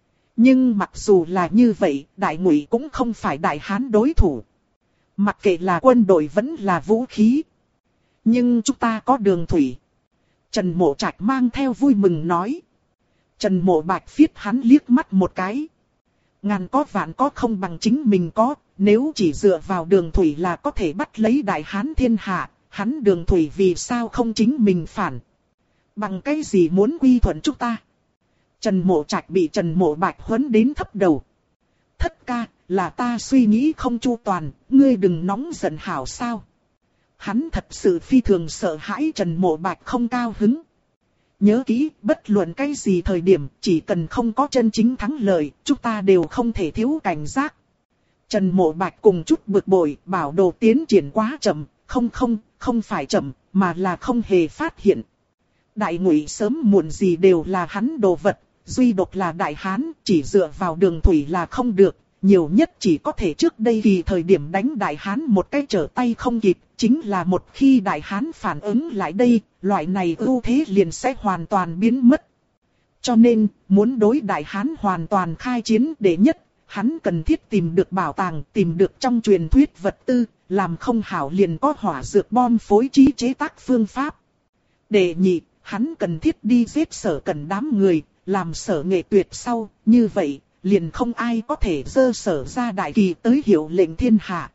Nhưng mặc dù là như vậy, Đại Ngụy cũng không phải Đại Hán đối thủ. Mặc kệ là quân đội vẫn là vũ khí. Nhưng chúng ta có đường thủy. Trần Mộ Trạch mang theo vui mừng nói. Trần Mộ Bạch phiết hắn liếc mắt một cái. Ngàn có vạn có không bằng chính mình có. Nếu chỉ dựa vào đường thủy là có thể bắt lấy Đại Hán thiên hạ. Hắn đường thủy vì sao không chính mình phản. Bằng cái gì muốn quy thuận chúng ta. Trần Mộ Trạch bị Trần Mộ Bạch huấn đến thấp đầu. Thất ca, là ta suy nghĩ không chu toàn, ngươi đừng nóng giận hảo sao. Hắn thật sự phi thường sợ hãi Trần Mộ Bạch không cao hứng. Nhớ kỹ, bất luận cái gì thời điểm, chỉ cần không có chân chính thắng lợi, chúng ta đều không thể thiếu cảnh giác. Trần Mộ Bạch cùng chút bực bội, bảo đồ tiến triển quá chậm, không phải chậm, mà là không hề phát hiện. Đại Ngụy sớm muộn gì đều là hắn đồ vật, duy độc là Đại Hán, chỉ dựa vào đường thủy là không được, nhiều nhất chỉ có thể trước đây vì thời điểm đánh Đại Hán một cái trở tay không kịp, chính là một khi Đại Hán phản ứng lại đây, loại này ưu thế liền sẽ hoàn toàn biến mất. Cho nên, muốn đối Đại Hán hoàn toàn khai chiến đệ nhất, hắn cần thiết tìm được bảo tàng, tìm được trong truyền thuyết vật tư, làm không hảo liền có hỏa dược bom phối trí chế tác phương pháp. Đệ nhị, hắn cần thiết đi giết Sở Cẩn đám người, làm Sở Nghệ tuyệt sau, như vậy, liền không ai có thể dơ Sở ra đại kỳ tới hiệu lệnh thiên hạ.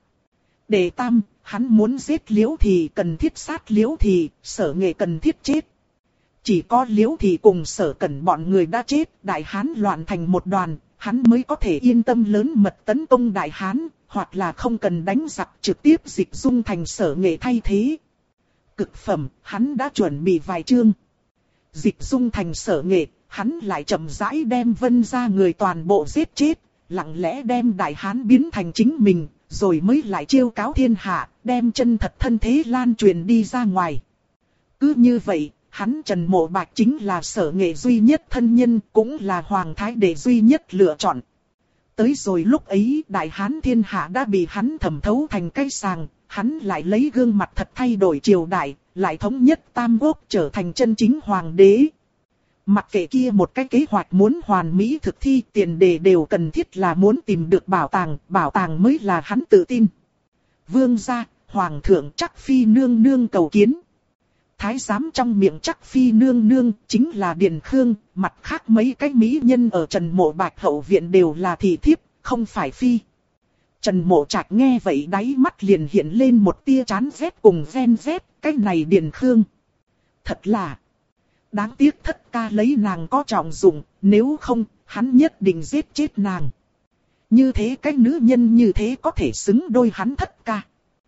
Đệ tam, hắn muốn giết Liễu thì cần thiết sát Liễu thì, Sở Nghệ cần thiết chết. Chỉ có Liễu thì cùng Sở Cẩn bọn người đã chết, Đại Hán loạn thành một đoàn, hắn mới có thể yên tâm lớn mật tấn công Đại Hán, hoặc là không cần đánh giặc trực tiếp dịch dung thành Sở Nghệ thay thế. Cực phẩm, hắn đã chuẩn bị vài chương. Dịch dung thành Sở Nghệ, hắn lại chậm rãi đem Vân gia người toàn bộ giết chết, lặng lẽ đem Đại Hán biến thành chính mình, rồi mới lại chiêu cáo thiên hạ, đem chân thật thân thế lan truyền đi ra ngoài. Cứ như vậy, hắn Trần Mộ Bạch chính là Sở Nghệ duy nhất thân nhân, cũng là Hoàng Thái Đệ duy nhất lựa chọn. Tới rồi lúc ấy, Đại Hán thiên hạ đã bị hắn thẩm thấu thành cái sàng, hắn lại lấy gương mặt thật thay đổi triều đại, lại thống nhất Tam Quốc trở thành chân chính hoàng đế. Mặc kệ kia một cái kế hoạch muốn hoàn mỹ thực thi, tiền đề đều cần thiết là muốn tìm được bảo tàng mới là hắn tự tin. Vương gia, Hoàng thượng Trắc Phi nương nương cầu kiến. Thái giám trong miệng Trắc Phi nương nương chính là Điền Khương, mặt khác mấy cái mỹ nhân ở Trần Mộ Bạch hậu viện đều là thị thiếp, không phải phi. Trần Mộ Trạch nghe vậy đáy mắt liền hiện lên một tia chán ghét cùng ghen ghét, cái này Điền Khương. Thật là đáng tiếc thất ca lấy nàng có trọng dụng, nếu không, hắn nhất định giết chết nàng. Như thế cái nữ nhân như thế có thể xứng đôi hắn thất ca.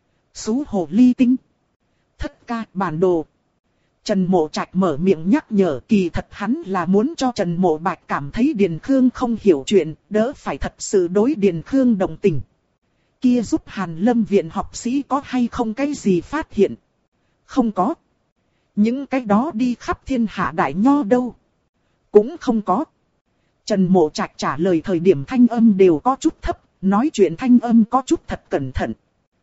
Xú hồ ly tinh. Thất ca bản đồ. Trần Mộ Trạch mở miệng nhắc nhở, kỳ thật hắn là muốn cho Trần Mộ Bạch cảm thấy Điền Khương không hiểu chuyện, đỡ phải thật sự đối Điền Khương đồng tình. Kia giúp Hàn Lâm viện học sĩ có hay không cái gì phát hiện? Không có. Những cái đó đi khắp thiên hạ đại nho đâu? Cũng không có. Trần Mộ Trạch trả lời thời điểm thanh âm đều có chút thấp, nói chuyện thanh âm có chút thật cẩn thận.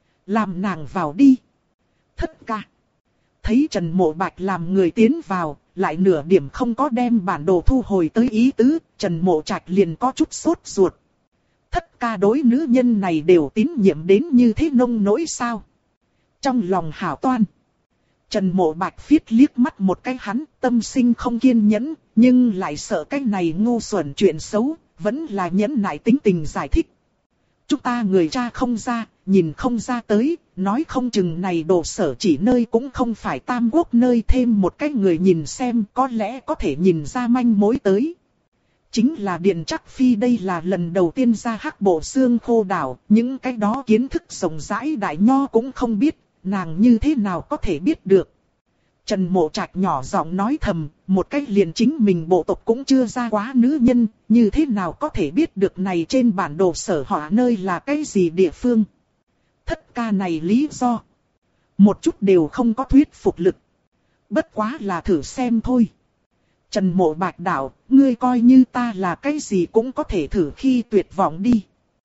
Làm nàng vào đi. Thất ca. Thấy Trần Mộ Bạch làm người tiến vào, lại nửa điểm không có đem bản đồ thu hồi tới ý tứ, Trần Mộ Trạch liền có chút sốt ruột. Thất ca đối nữ nhân này đều tín nhiệm đến như thế nông nỗi sao? Trong lòng hảo toan. Trần Mộ Bạch phiết liếc mắt một cái hắn, tâm sinh không kiên nhẫn, nhưng lại sợ cái này ngu xuẩn chuyện xấu, vẫn là nhẫn nại tính tình giải thích. Chúng ta người cha không ra, nhìn không ra tới, nói không chừng này đồ Sở chỉ nơi cũng không phải Tam Quốc nơi, thêm một cái người nhìn xem có lẽ có thể nhìn ra manh mối tới. Chính là Điền Trắc Phi đây là lần đầu tiên ra Hắc Bộ Xương Khô đảo, những cái đó kiến thức rộng rãi đại nho cũng không biết, nàng như thế nào có thể biết được. Trần Mộ Trạch nhỏ giọng nói thầm, một cách liền chính mình bộ tộc cũng chưa ra quá nữ nhân, như thế nào có thể biết được này trên bản đồ Sở họ nơi là cái gì địa phương. Thất ca này lý do, một chút đều không có thuyết phục lực. Bất quá là thử xem thôi. Trần Mộ Bạch đạo, ngươi coi như ta là cái gì cũng có thể thử khi tuyệt vọng đi.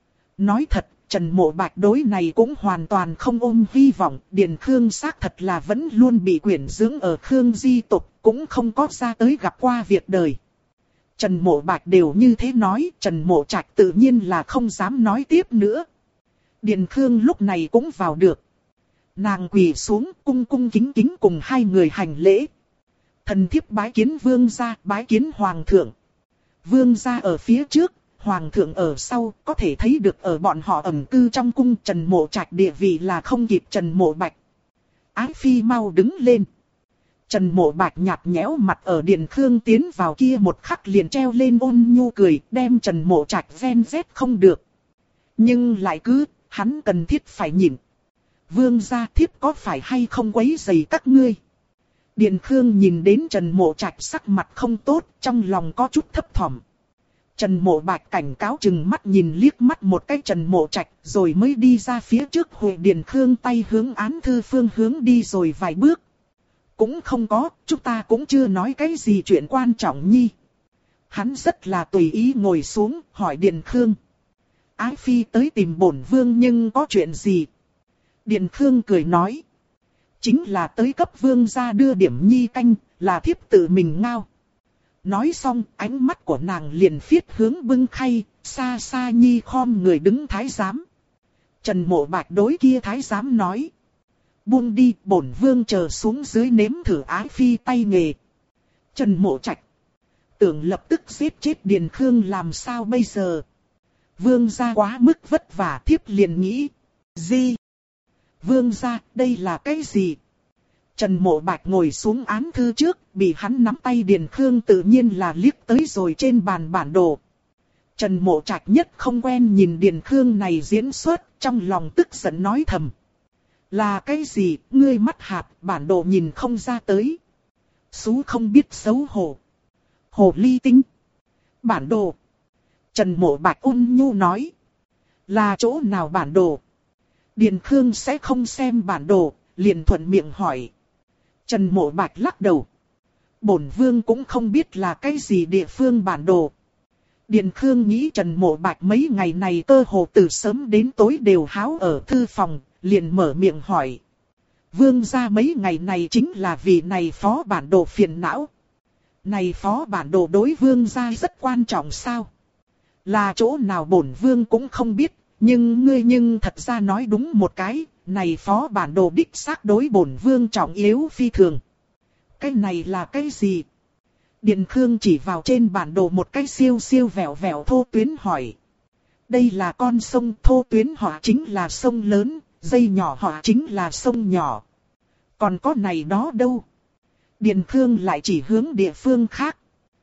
Nói thật, Trần Mộ Bạch đối này cũng hoàn toàn không ôm hy vọng, Điền Khương xác thật là vẫn luôn bị quyển dưỡng ở Khương di tộc, cũng không có ra tới gặp qua việc đời. Trần Mộ Bạch đều như thế nói, Trần Mộ Trạch tự nhiên là không dám nói tiếp nữa. Điền Khương lúc này cũng vào được. Nàng quỳ xuống cung cung kính kính cùng hai người hành lễ. Thần thiếp bái kiến vương gia, bái kiến hoàng thượng. Vương gia ở phía trước, hoàng thượng ở sau, có thể thấy được ở bọn họ ẩn cư trong cung Trần Mộ Trạch địa vị là không kịp Trần Mộ Bạch. Ái phi mau đứng lên. Trần Mộ Bạch nhạt nhẽo mặt ở Điền Khương tiến vào kia một khắc liền treo lên ôn nhu cười, đem Trần Mộ Trạch ven vét không được. Nhưng lại cứ, hắn cần thiết phải nhịn. Vương gia thiếp có phải hay không quấy rầy các ngươi? Điền Khương nhìn đến Trần Mộ Trạch sắc mặt không tốt, trong lòng có chút thấp thỏm. Trần Mộ Bạch cảnh cáo chừng mắt nhìn liếc mắt một cái Trần Mộ Trạch, rồi mới đi ra phía trước hội Điền Khương tay hướng án thư phương hướng đi rồi vài bước. Cũng không có, chúng ta cũng chưa nói cái gì chuyện quan trọng nhi. Hắn rất là tùy ý ngồi xuống, hỏi Điền Khương. Ái phi tới tìm bổn vương nhưng có chuyện gì? Điền Khương cười nói. Chính là tới cấp vương gia đưa điểm nhi canh, là thiếp tự mình ngao. Nói xong, ánh mắt của nàng liền phiết hướng bưng khay, xa xa nhi khom người đứng thái giám. Trần Mộ Bạch đối kia thái giám nói. Buông đi, bổn vương chờ xuống dưới nếm thử ái phi tay nghề. Trần Mộ Trạch tưởng lập tức giết chết Điền Khương làm sao bây giờ? Vương gia quá mức vất vả, thiếp liền nghĩ. Gì? Vương gia, đây là cái gì? Trần Mộ Bạch ngồi xuống án thư trước, bị hắn nắm tay Điền Khương tự nhiên là liếc tới rồi trên bàn bản đồ. Trần Mộ Trạch nhất không quen nhìn Điền Khương này diễn xuất, trong lòng tức giận nói thầm. Là cái gì, ngươi mắt hạt, bản đồ nhìn không ra tới. Sú không biết xấu hổ. Hồ ly tinh. Bản đồ. Trần Mộ Bạch ôn nhu nói. Là chỗ nào bản đồ? Điền Khương sẽ không xem bản đồ, liền thuận miệng hỏi. Trần Mộ Bạch lắc đầu. Bổn vương cũng không biết là cái gì địa phương bản đồ. Điền Khương nghĩ Trần Mộ Bạch mấy ngày này cơ hồ từ sớm đến tối đều háo ở thư phòng, liền mở miệng hỏi. Vương gia mấy ngày này chính là vì này phó bản đồ phiền não. Này phó bản đồ đối vương gia rất quan trọng sao? Là chỗ nào bổn vương cũng không biết, nhưng ngươi thật ra nói đúng một cái, này phó bản đồ đích xác đối bổn vương trọng yếu phi thường. Cái này là cái gì? Điền Khương chỉ vào trên bản đồ một cái siêu siêu vẹo vẹo thô tuyến hỏi. Đây là con sông, thô tuyến họa chính là sông lớn, dây nhỏ họa chính là sông nhỏ. Còn có này đó đâu? Điền Khương lại chỉ hướng địa phương khác.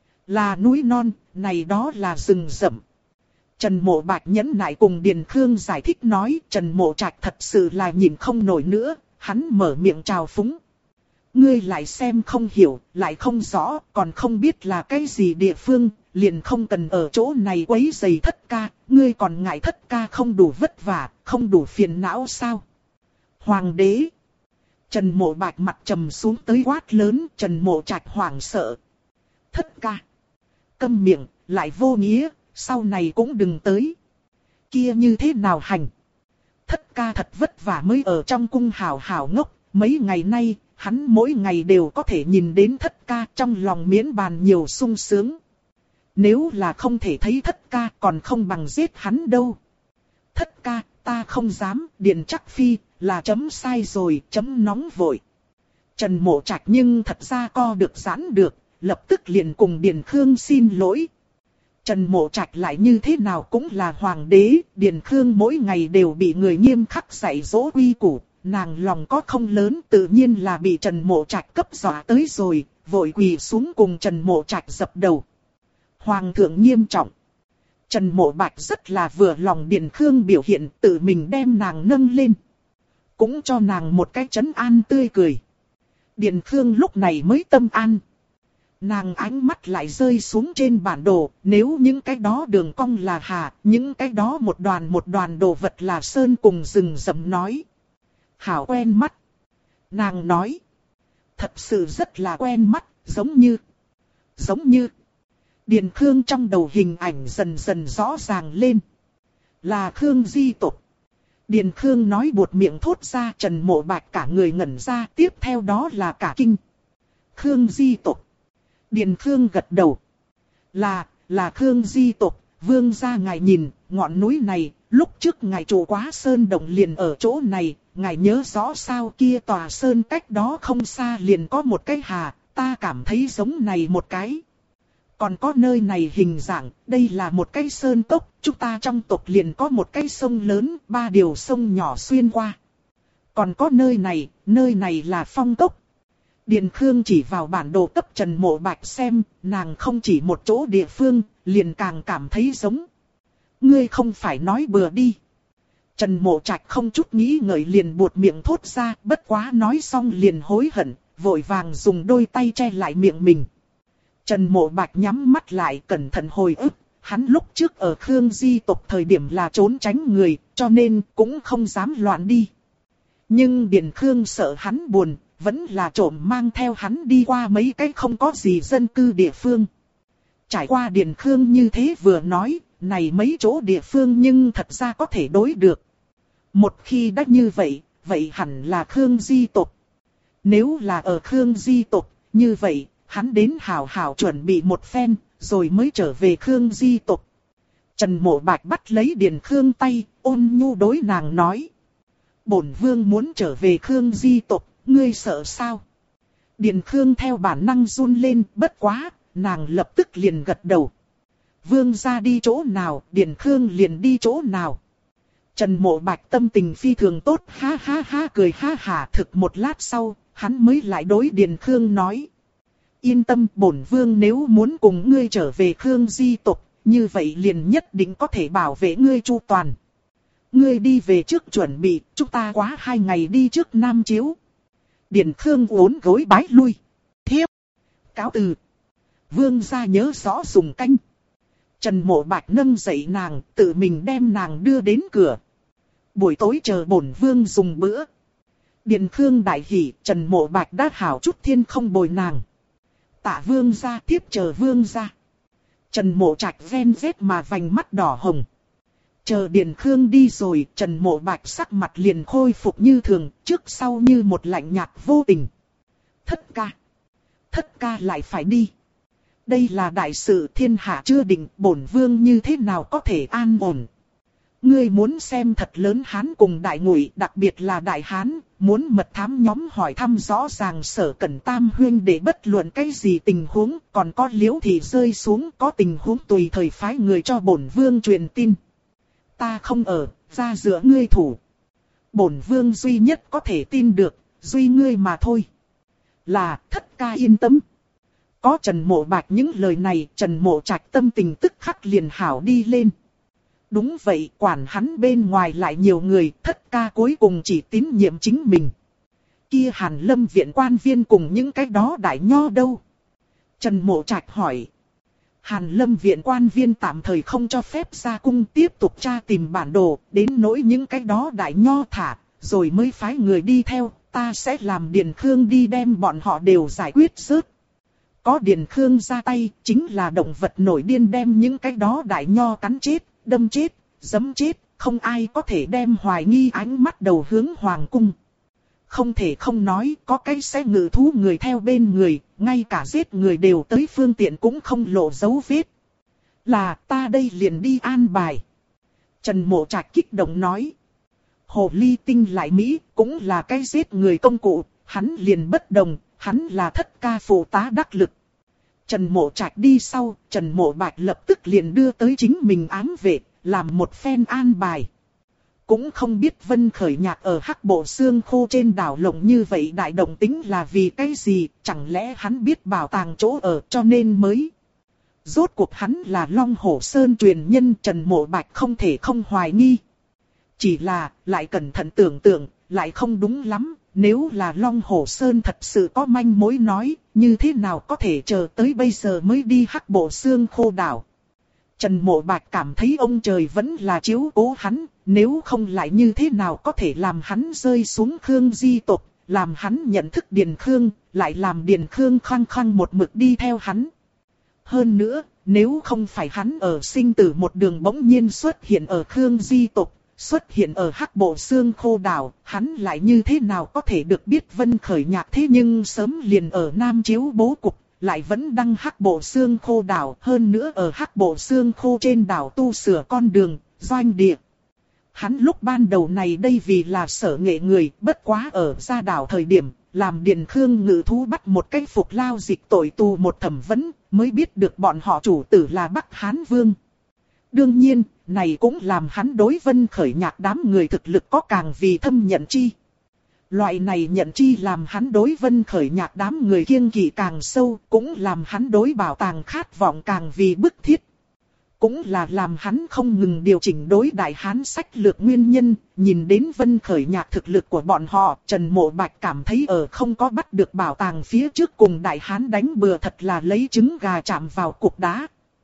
Là núi non, này đó là rừng rậm. Trần Mộ Bạch nhẫn nại cùng Điền Khương giải thích nói, Trần Mộ Trạch thật sự là nhìn không nổi nữa, hắn mở miệng chào phúng. Ngươi lại xem không hiểu, lại không rõ, còn không biết là cái gì địa phương, liền không cần ở chỗ này quấy rầy thất ca, ngươi còn ngại thất ca không đủ vất vả, không đủ phiền não sao? Hoàng đế. Trần Mộ Bạch mặt trầm xuống tới quát lớn, Trần Mộ Trạch hoảng sợ. Thất ca. Câm miệng, lại vô nghĩa, sau này cũng đừng tới. Kia như thế nào hành? Thất ca thật vất vả mới ở trong cung hảo hảo ngốc, mấy ngày nay, hắn mỗi ngày đều có thể nhìn đến thất ca trong lòng miễn bàn nhiều sung sướng. Nếu là không thể thấy thất ca còn không bằng giết hắn đâu. Thất ca, ta không dám, Điền Trắc Phi, là chấm sai rồi, chấm nóng vội. Trần Mộ Trạch nhưng thật ra co được giãn được, lập tức liền cùng Điền Khương xin lỗi. Trần Mộ Trạch lại như thế nào cũng là hoàng đế, Điền Khương mỗi ngày đều bị người nghiêm khắc dạy dỗ quy củ, nàng lòng có không lớn tự nhiên là bị Trần Mộ Trạch cấp dọa tới rồi, vội quỳ xuống cùng Trần Mộ Trạch dập đầu. Hoàng thượng nghiêm trọng. Trần Mộ Bạch rất là vừa lòng Điền Khương biểu hiện, tự mình đem nàng nâng lên. Cũng cho nàng một cái trấn an tươi cười. Điền Khương lúc này mới tâm an. Nàng ánh mắt lại rơi xuống trên bản đồ, nếu những cái đó đường cong là hà, những cái đó một đoàn đồ vật là sơn cùng rừng rậm nói. Hảo quen mắt. Nàng nói. Thật sự rất là quen mắt, giống như. Điền Khương trong đầu hình ảnh dần dần rõ ràng lên. Là Khương di tộc. Điền Khương nói buột miệng thốt ra, Trần Mộ Bạch cả người ngẩn ra, tiếp theo đó là cả kinh. Khương di tộc. Điền Khương gật đầu. Là Khương di tộc, vương gia ngài nhìn, ngọn núi này, lúc trước ngài trụ quá sơn động liền ở chỗ này, ngài nhớ rõ sao kia tòa sơn cách đó không xa liền có một cái hà, ta cảm thấy giống này một cái. Còn có nơi này hình dạng, đây là một cái sơn cốc, chúng ta trong tộc liền có một cái sông lớn, 3 điều sông nhỏ xuyên qua. Còn có nơi này là phong cốc. Điền Khương chỉ vào bản đồ cấp Trần Mộ Bạch xem, nàng không chỉ một chỗ địa phương, liền càng cảm thấy giống. Ngươi không phải nói bừa đi. Trần Mộ Trạch không chút nghĩ ngợi liền buột miệng thốt ra, bất quá nói xong liền hối hận, vội vàng dùng đôi tay che lại miệng mình. Trần Mộ Bạch nhắm mắt lại cẩn thận hồi ức, hắn lúc trước ở Khương Di tộc thời điểm là trốn tránh người, cho nên cũng không dám loạn đi. Nhưng Điền Khương sợ hắn buồn, vẫn là trộm mang theo hắn đi qua mấy cái không có gì dân cư địa phương. Trải qua Điền Khương như thế vừa nói, này mấy chỗ địa phương nhưng thật ra có thể đối được. Một khi đã như vậy, vậy hẳn là Khương Di tộc. Nếu là ở Khương Di tộc, như vậy, hắn đến hảo hảo chuẩn bị một phen, rồi mới trở về Khương Di tộc. Trần Mộ Bạch bắt lấy Điền Khương tay, ôn nhu đối nàng nói. Bổn vương muốn trở về Khương Di tộc, ngươi sợ sao? Điền Khương theo bản năng run lên, bất quá, nàng lập tức liền gật đầu. Vương gia đi chỗ nào, Điền Khương liền đi chỗ nào. Trần Mộ Bạch tâm tình phi thường tốt, ha ha ha cười ha hả. Thực một lát sau, hắn mới lại đối Điền Khương nói. Yên tâm, bổn vương nếu muốn cùng ngươi trở về Khương Di tộc, như vậy liền nhất định có thể bảo vệ ngươi chu toàn. Ngươi đi về trước chuẩn bị, chúng ta quá 2 ngày đi trước Nam Chiếu. Điền Khương uốn gối bái lui. Thiếp. Cáo từ. Vương gia nhớ rõ dùng canh. Trần Mộ Bạch nâng dậy nàng, tự mình đem nàng đưa đến cửa. Buổi tối chờ bổn vương dùng bữa. Điền Khương đại hỉ, Trần Mộ Bạch đã hảo chút thiên không bồi nàng. Tạ vương gia tiếp chờ vương gia. Trần Mộ Trạch ven vết mà vành mắt đỏ hồng. Chờ Điền Khương đi rồi, Trần Mộ Bạch sắc mặt liền khôi phục như thường, trước sau như một lạnh nhạt vô tình. Thất ca. Thất ca lại phải đi. Đây là đại sự thiên hạ chưa định, bổn vương như thế nào có thể an ổn. Ngươi muốn xem thật lớn Hán cùng Đại Ngụy, đặc biệt là Đại Hán, muốn mật thám nhóm hỏi thăm rõ ràng Sở Cẩn Tam huynh để bất luận cái gì tình huống, còn có Liễu Thị rơi xuống, có tình huống tùy thời phái người cho bổn vương truyền tin. Ta không ở, ra giữa ngươi thủ. Bổn vương duy nhất có thể tin được, duy ngươi mà thôi. Là, thất ca yên tâm. Có Trần Mộ Bạch những lời này, Trần Mộ Trạch tâm tình tức khắc liền hảo đi lên. Đúng vậy, quản hắn bên ngoài lại nhiều người, thất ca cuối cùng chỉ tín nhiệm chính mình. Kia Hàn Lâm viện quan viên cùng những cái đó đại nho đâu? Trần Mộ Trạch hỏi. Hàn Lâm viện quan viên tạm thời không cho phép ra cung, tiếp tục tra tìm bản đồ, đến nỗi những cái đó đại nho thả, rồi mới phái người đi theo, ta sẽ làm Điền Khương đi đem bọn họ đều giải quyết rớt. Có Điền Khương ra tay, chính là động vật nổi điên đem những cái đó đại nho cắn chết, đâm chết, giẫm chết, không ai có thể đem hoài nghi ánh mắt đầu hướng hoàng cung. Không thể không nói, có cái sẽ ngự thú người theo bên người, ngay cả giết người đều tới phương tiện cũng không lộ dấu vết. Là ta đây liền đi an bài. Trần Mộ Trạch kích động nói. Hồ ly tinh lại Mỹ, cũng là cái giết người công cụ, hắn liền bất đồng, hắn là thất ca phụ tá đắc lực. Trần Mộ Trạch đi sau, Trần Mộ Bạch lập tức liền đưa tới chính mình ám vệ, làm một phen an bài. Cũng không biết Vân Khởi Nhạc ở Hắc Bộ Xương Khô trên đảo Lộng như vậy đại động tính là vì cái gì, chẳng lẽ hắn biết bảo tàng chỗ ở cho nên mới. Rốt cuộc hắn là Long Hổ Sơn truyền nhân, Trần Mộ Bạch không thể không hoài nghi. Chỉ là, lại cẩn thận tưởng tượng, lại không đúng lắm, nếu là Long Hổ Sơn thật sự có manh mối nói, như thế nào có thể chờ tới bây giờ mới đi Hắc Bộ Xương Khô đảo. Trần Mộ Bạch cảm thấy ông trời vẫn là chiếu cố hắn, nếu không lại như thế nào có thể làm hắn rơi xuống Khương Di tộc, làm hắn nhận thức Điền Khương, lại làm Điền Khương khăng khăng một mực đi theo hắn. Hơn nữa, nếu không phải hắn ở sinh tử một đường bỗng nhiên xuất hiện ở Khương Di tộc, xuất hiện ở Hắc Bộ Xương Khô đảo, hắn lại như thế nào có thể được biết Vân Khởi Nhạc thế nhưng sớm liền ở Nam Chiếu bố cục. Lại vẫn đăng Hắc Bộ Xương Khô đảo, hơn nữa ở Hắc Bộ Xương Khô trên đảo tu sửa con đường, doanh địa. Hắn lúc ban đầu này đây vì là sở nghệ người, bất quá ở ra đảo thời điểm, làm Điền Khương ngự thú bắt một cái phục lao dịch tội tù một thẩm vấn, mới biết được bọn họ chủ tử là Bắc Hán Vương. Đương nhiên, này cũng làm hắn đối Vân Khởi Nhạc đám người thực lực có càng vì thâm nhận chi. Loại này nhận chi làm hắn đối Vân Khởi Nhạc đám người kiêng kỵ càng sâu, cũng làm hắn đối bảo tàng khát vọng càng vì bức thiết. cũng là làm hắn không ngừng điều chỉnh đối đại hán sách lược nguyên nhân. Nhìn đến Vân Khởi Nhạc thực lực của bọn họ, Trần Mộ Bạch cảm thấy ở không có bắt được bảo tàng phía trước cùng đại hán đánh bừa thật là lấy trứng gà chạm vào cục đá.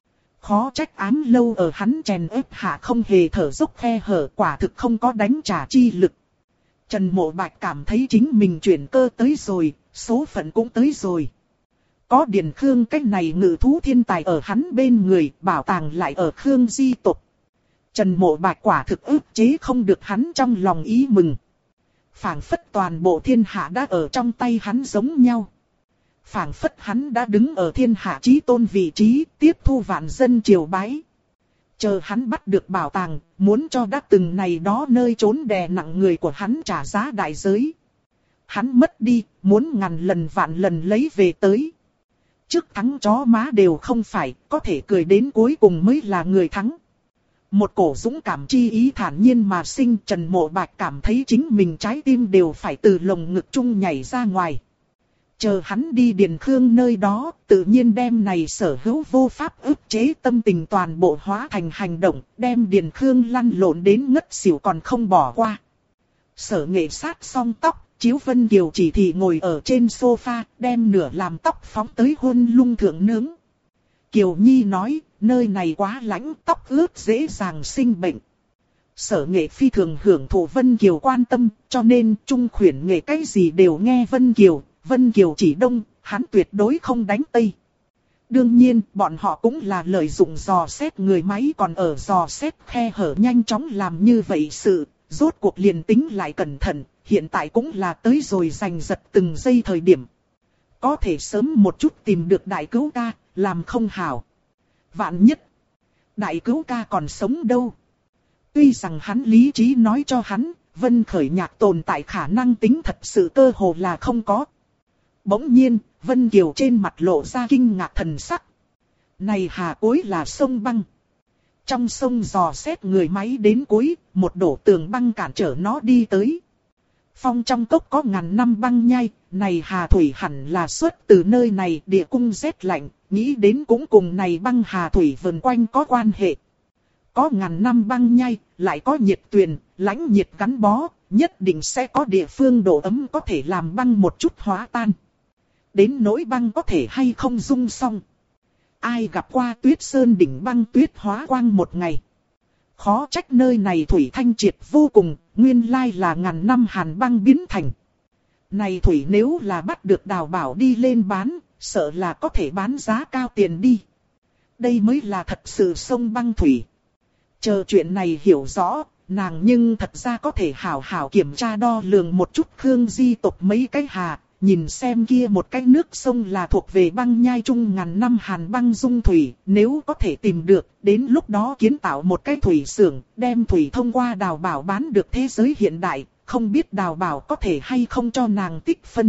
Khó trách Ám Lâu ở hắn chèn ép hạ không hề thở dốc khe hở, quả thực không có đánh trả chi lực. Trần Mộ Bạch cảm thấy chính mình chuyển cơ tới rồi, số phận cũng tới rồi. Có Điền Khương cách này ngự thú thiên tài ở hắn bên người, bảo tàng lại ở Khương di tộc. Trần Mộ Bạch quả thực ức chế không được hắn trong lòng ý mừng. Phảng phất toàn bộ thiên hạ đã ở trong tay hắn giống nhau. Phảng phất hắn đã đứng ở thiên hạ chí tôn vị trí, tiếp thu vạn dân triều bái. Chờ hắn bắt được bảo tàng, muốn cho đã từng này đó nơi trốn đè nặng người của hắn trả giá đại giới. Hắn mất đi, muốn ngàn lần vạn lần lấy về tới. Trước thắng chó má đều không phải, có thể cười đến cuối cùng mới là người thắng. Một cổ dũng cảm chi ý thản nhiên mà sinh, Trần Mộ Bạch cảm thấy chính mình trái tim đều phải từ lồng ngực chung nhảy ra ngoài. Chờ hắn đi Điền Khương nơi đó, tự nhiên đem này sở hữu vô pháp ức chế tâm tình toàn bộ hóa thành hành động, đem Điền Khương lăn lộn đến ngất xỉu còn không bỏ qua. Sở Nghệ sát xong tóc, Chiếu Vân Kiều chỉ thì ngồi ở trên sofa, đem nửa làm tóc phóng tới hôn lung thượng nướng. Kiều Nhi nói, nơi này quá lạnh, tóc ướt dễ dàng sinh bệnh. Sở Nghệ phi thường hưởng thụ Vân Kiều quan tâm, cho nên Trung Khuyển Nghệ cái gì đều nghe Vân Kiều. Vân Kiều chỉ đông, hắn tuyệt đối không đánh tây. Đương nhiên, bọn họ cũng là lợi dụng dò xét người máy còn ở dò xét khe hở nhanh chóng làm như vậy sự, rốt cuộc liền tính lại cẩn thận, hiện tại cũng là tới rồi giành giật từng giây thời điểm. Có thể sớm một chút tìm được đại cứu ca, làm không hảo. Vạn nhất, đại cứu ca còn sống đâu. Tuy rằng hắn lý trí nói cho hắn, Vân Khởi Nhạc tồn tại khả năng tính thật sự cơ hồ là không có. Bỗng nhiên, Vân Kiều trên mặt lộ ra kinh ngạc thần sắc. Này hà cuối là sông băng. Trong sông dò xét người máy đến cuối, một đổ tường băng cản trở nó đi tới. Phong trong cốc có ngàn năm băng nhai, này hà thủy hẳn là xuất từ nơi này, địa cung rét lạnh, nghĩ đến cũng cùng này băng hà thủy vần quanh có quan hệ. Có ngàn năm băng nhai, lại có nhiệt tuyền, lãnh nhiệt gắn bó, nhất định sẽ có địa phương độ ấm có thể làm băng một chút hóa tan. Đến nỗi băng có thể hay không dung xong. Ai gặp qua Tuyết Sơn đỉnh băng tuyết hóa quang một ngày. Khó trách nơi này thủy thanh triệt vô cùng, nguyên lai là ngàn năm hàn băng biến thành. Này thủy nếu là bắt được Đào Bảo đi lên bán, sợ là có thể bán giá cao tiền đi. Đây mới là thật sự sông băng thủy. Chờ chuyện này hiểu rõ, nàng nhưng thật ra có thể hảo hảo kiểm tra đo lường một chút Khương di tộc mấy cái hà. Nhìn xem kia một cái nước sông là thuộc về băng nhai trung ngàn năm hàn băng dung thủy, nếu có thể tìm được, đến lúc đó kiến tạo một cái thủy xưởng, đem thủy thông qua Đào Bảo bán được thế giới hiện đại, không biết Đào Bảo có thể hay không cho nàng tích phân.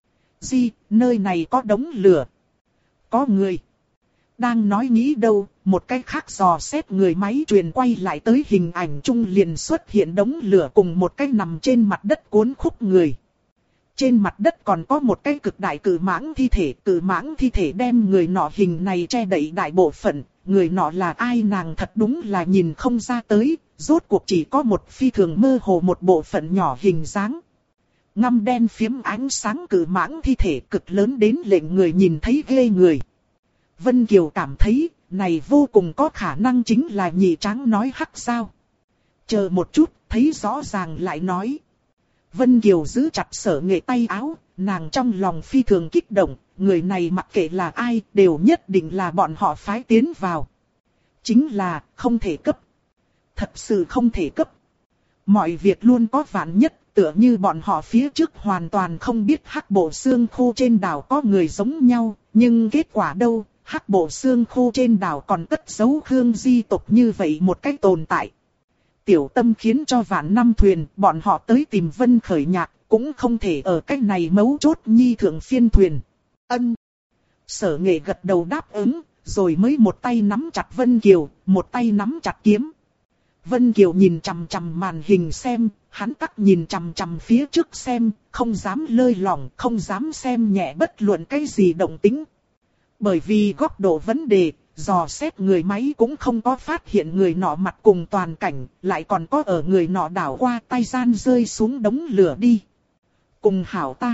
Nơi này có đống lửa. Có người. Đang nói nghĩ đâu, một cái khác dò xét người máy truyền quay lại tới hình ảnh trung liền xuất hiện đống lửa cùng một cái nằm trên mặt đất cuốn khúc người. Trên mặt đất còn có một cái cực đại cự mãng thi thể đem người nọ hình này che đậy đại bộ phận, người nọ là ai nàng thật đúng là nhìn không ra tới, rốt cuộc chỉ có một phi thường mơ hồ một bộ phận nhỏ hình dáng. Ngăm đen phiếm ánh sáng cự mãng thi thể cực lớn đến lệnh người nhìn thấy ghê người. Vân Kiều cảm thấy, này vô cùng có khả năng chính là Nhị Tráng nói hắc sao. Chờ một chút, thấy rõ ràng lại nói. Vân Kiều giữ chặt Sở Nghệ tay áo, nàng trong lòng phi thường kích động, người này mặc kệ là ai, đều nhất định là bọn họ phái tiến vào. Chính là, không thể cấp. Thật sự không thể cấp. Mọi việc luôn có vạn nhất, tựa như bọn họ phía trước hoàn toàn không biết Hắc Bộ Xương Khô trên đảo có người giống nhau, nhưng kết quả đâu, Hắc Bộ Xương Khô trên đảo còn cất giấu Khương di tộc như vậy một cách tồn tại. Tiểu Tâm khiến cho vạn năm thuyền, bọn họ tới tìm Vân Khởi Nhạc, cũng không thể ở cách này mấu chốt nhi thượng phiên thuyền. Ân. Sở Nghệ gật đầu đáp ứng, rồi mới một tay nắm chặt Vân Kiều, một tay nắm chặt kiếm. Vân Kiều nhìn chằm chằm màn hình xem, hắn tắc nhìn chằm chằm phía trước xem, không dám lơi lỏng, không dám xem nhẹ bất luận cái gì động tĩnh. Bởi vì góc độ vấn đề, dò xét người máy cũng không có phát hiện người nọ mặt cùng toàn cảnh, lại còn có ở người nọ đảo qua tay gian rơi xuống đống lửa đi. Cùng hảo ta.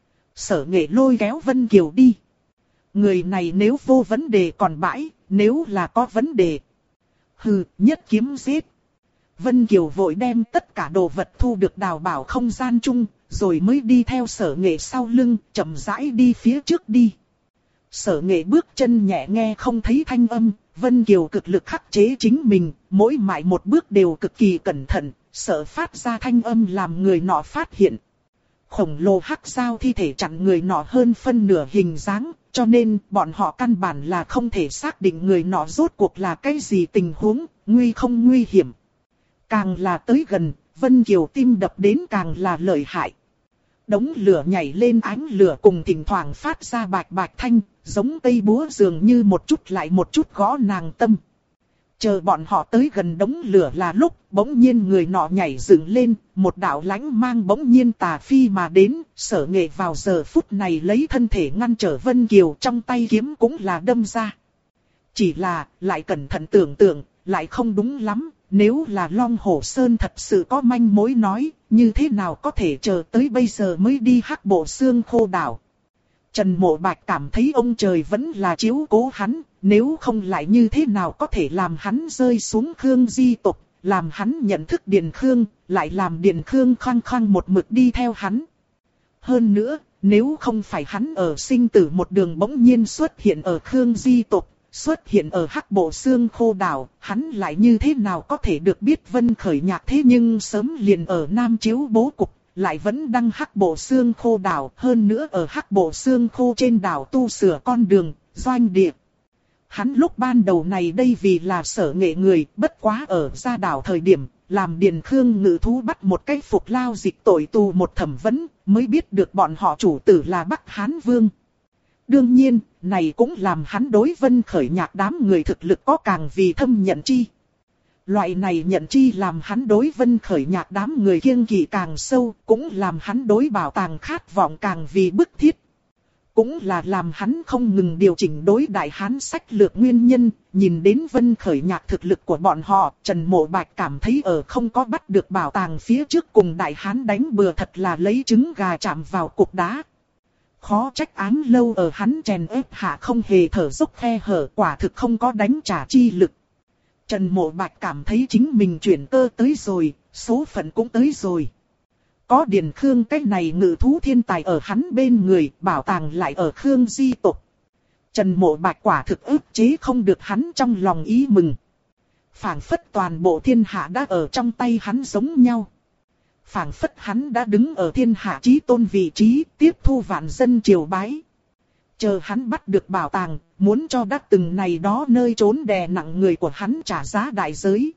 Sở Nghệ lôi kéo Vân Kiều đi. Người này nếu vô vấn đề còn bãi, nếu là có vấn đề. Hừ, nhất kiếm giết. Vân Kiều vội đem tất cả đồ vật thu được đào bảo không gian chung, rồi mới đi theo Sở Nghệ sau lưng, chậm rãi đi phía trước đi. Sở Nghệ bước chân nhẹ nghe không thấy thanh âm, Vân Kiều cực lực khắc chế chính mình, mỗi mại một bước đều cực kỳ cẩn thận, sợ phát ra thanh âm làm người nọ phát hiện. Khổng lồ hắc giao thi thể chặn người nọ hơn phân nửa hình dáng, cho nên bọn họ căn bản là không thể xác định người nọ rốt cuộc là cái gì tình huống, nguy không nguy hiểm. Càng là tới gần, Vân Kiều tim đập đến càng là lợi hại. Đống lửa nhảy lên ánh lửa cùng thỉnh thoảng phát ra bạch bạch thanh, giống cây búa dường như một chút lại một chút gõ nàng tâm. Chờ bọn họ tới gần đống lửa là lúc, bỗng nhiên người nọ nhảy dựng lên, một đạo lãnh mang bỗng nhiên tà phi mà đến, Sở Nghệ vào giờ phút này lấy thân thể ngăn trở Vân Kiều, trong tay kiếm cũng là đâm ra. Chỉ là, lại cẩn thận tưởng tượng, lại không đúng lắm, nếu là Long Hổ Sơn thật sự có manh mối nói, như thế nào có thể chờ tới bây giờ mới đi Hắc Bộ Xương Khô đảo. Trần Mộ Bạch cảm thấy ông trời vẫn là chiếu cố hắn, nếu không lại như thế nào có thể làm hắn rơi xuống Khương Di tộc, làm hắn nhận thức Điền Khương, lại làm Điền Khương khăng khăng một mực đi theo hắn. Hơn nữa, nếu không phải hắn ở sinh tử một đường bỗng nhiên xuất hiện ở Khương Di tộc, xuất hiện ở Hắc Bộ Xương Khô đảo, hắn lại như thế nào có thể được biết Vân Khởi Nhạc thế nhưng sớm liền ở Nam Chiếu bố cục, lại vẫn đăng Hắc Bộ Xương Khô đảo, hơn nữa ở Hắc Bộ Xương Khô trên đảo tu sửa con đường, doanh địa. Hắn lúc ban đầu này đây vì là Sở Nghệ người, bất quá ở ra đảo thời điểm, làm Điền Khương ngự thú bắt một cái phục lao dịch tội tù một thẩm vấn, mới biết được bọn họ chủ tử là Bắc Hán Vương. Đương nhiên, này cũng làm hắn đối Vân Khởi Nhạc đám người thực lực có càng vì thâm nhận chi. Loại này nhận chi làm hắn đối Vân Khởi Nhạc đám người kiêng kỵ càng sâu, cũng làm hắn đối bảo tàng khát vọng càng vì bức thiết. Cũng là làm hắn không ngừng điều chỉnh đối đại hán sách lược nguyên nhân, nhìn đến Vân Khởi Nhạc thực lực của bọn họ, Trần Mộ Bạch cảm thấy ở không có bắt được bảo tàng phía trước cùng đại hán đánh bừa thật là lấy trứng gà chạm vào cục đá. Khó trách Ám Lâu ở hắn chèn ép hạ không hề thở dốc khe hở, quả thực không có đánh trả chi lực. Trần Mộ Bạch cảm thấy chính mình chuyển cơ tới rồi, số phận cũng tới rồi. Có Điền Khương cái này ngự thú thiên tài ở hắn bên người, bảo tàng lại ở Khương Di tộc. Trần Mộ Bạch quả thực ức chế không được hắn trong lòng ý mừng. Phảng phất toàn bộ thiên hạ đã ở trong tay hắn giống nhau. Phảng phất hắn đã đứng ở thiên hạ chí tôn vị trí, tiếp thu vạn dân triều bái. Chờ hắn bắt được bảo tàng, muốn cho đã từng này đó nơi trốn đè nặng người của hắn trả giá đại giới.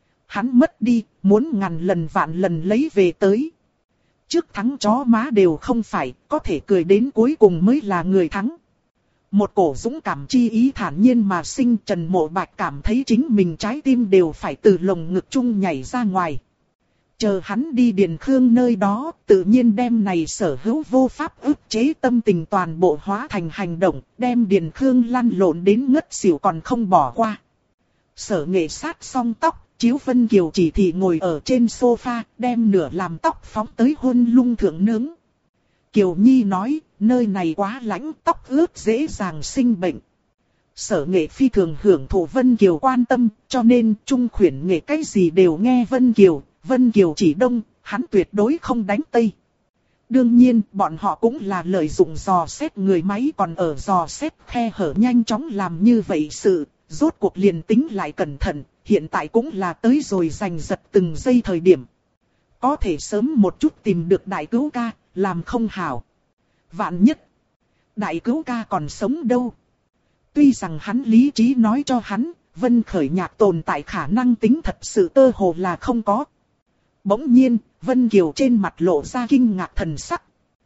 Hắn mất đi, muốn ngàn lần vạn lần lấy về tới. Trước thắng chó má đều không phải, có thể cười đến cuối cùng mới là người thắng. Một cổ dũng cảm chi ý thản nhiên mà sinh, Trần Mộ Bạch cảm thấy chính mình trái tim đều phải từ lồng ngực chung nhảy ra ngoài. Chờ hắn đi Điền Khương nơi đó, tự nhiên đem này sở hữu vô pháp ức chế tâm tình toàn bộ hóa thành hành động, đem Điền Khương lăn lộn đến ngất xỉu còn không bỏ qua. Sở Nghệ sát xong tóc, Chiếu Vân Kiều chỉ thị ngồi ở trên sofa, đem nửa làm tóc phóng tới hôn lung thượng nướng. Kiều Nhi nói, nơi này quá lạnh, tóc ướt dễ dàng sinh bệnh. Sở Nghệ phi thường hưởng thụ Vân Kiều quan tâm, cho nên trung khuyển nghệ cái gì đều nghe Vân Kiều. Vân Kiều chỉ đông, hắn tuyệt đối không đánh tây. Đương nhiên, bọn họ cũng là lợi dụng dò xét người máy còn ở dò xét khe hở nhanh chóng làm như vậy sự, rốt cuộc liền tính lại cẩn thận, hiện tại cũng là tới rồi giành giật từng giây thời điểm. Có thể sớm một chút tìm được đại cứu ca, làm không hảo. Vạn nhất, đại cứu ca còn sống đâu. Tuy rằng hắn lý trí nói cho hắn, Vân Khởi Nhạc tồn tại khả năng tính thật sự cơ hồ là không có. Bỗng nhiên, Vân Kiều trên mặt lộ ra kinh ngạc thần sắc.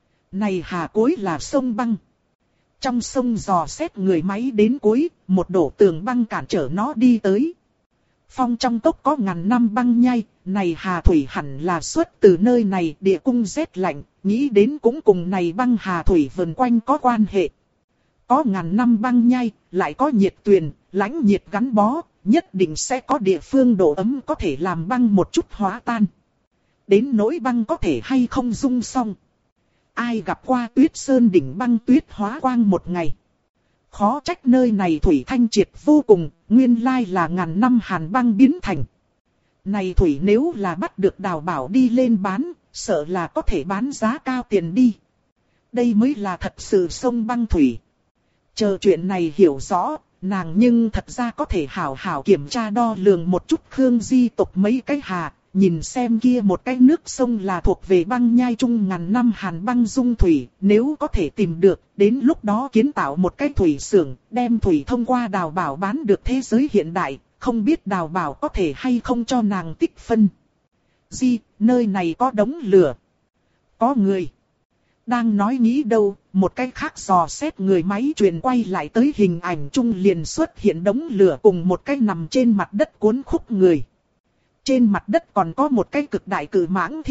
Này hà cuối là sông băng. Trong sông dò xét người máy đến cuối, một đổ tường băng cản trở nó đi tới. Phong trong cốc có ngàn năm băng nhai, này hà thủy hẳn là xuất từ nơi này, địa cung rét lạnh, nghĩ đến cũng cùng này băng hà thủy vần quanh có quan hệ. có ngàn năm băng nhai, lại có nhiệt tuyền, lãnh nhiệt gắn bó, nhất định sẽ có địa phương độ ấm có thể làm băng một chút hóa tan. Đến nỗi băng có thể hay không dung xong. Ai gặp qua Tuyết Sơn đỉnh băng tuyết hóa quang một ngày. Khó trách nơi này thủy thanh triệt vô cùng, nguyên lai là ngàn năm hàn băng biến thành. Này thủy nếu là bắt được Đào Bảo đi lên bán, sợ là có thể bán giá cao tiền đi. Đây mới là thật sự sông băng thủy. Chờ chuyện này hiểu rõ, nàng nhưng thật ra có thể hảo hảo kiểm tra đo lường một chút Khương Di tộc mấy cái hà, nhìn xem kia một cái nước sông là thuộc về băng nhai trung ngàn năm hàn băng dung thủy, nếu có thể tìm được, đến lúc đó kiến tạo một cái thủy xưởng, đem thủy thông qua Đào Bảo bán được thế giới hiện đại, không biết Đào Bảo có thể hay không cho nàng tích phân. Di, nơi này có đống lửa. Có người. Đang nói nghĩ đâu, một cái khác dò xét người máy truyền quay lại tới hình ảnh chung liền xuất hiện đống lửa cùng một cái nằm trên mặt đất cuốn khúc người. Trên mặt đất còn có một cái cực đại cự mãng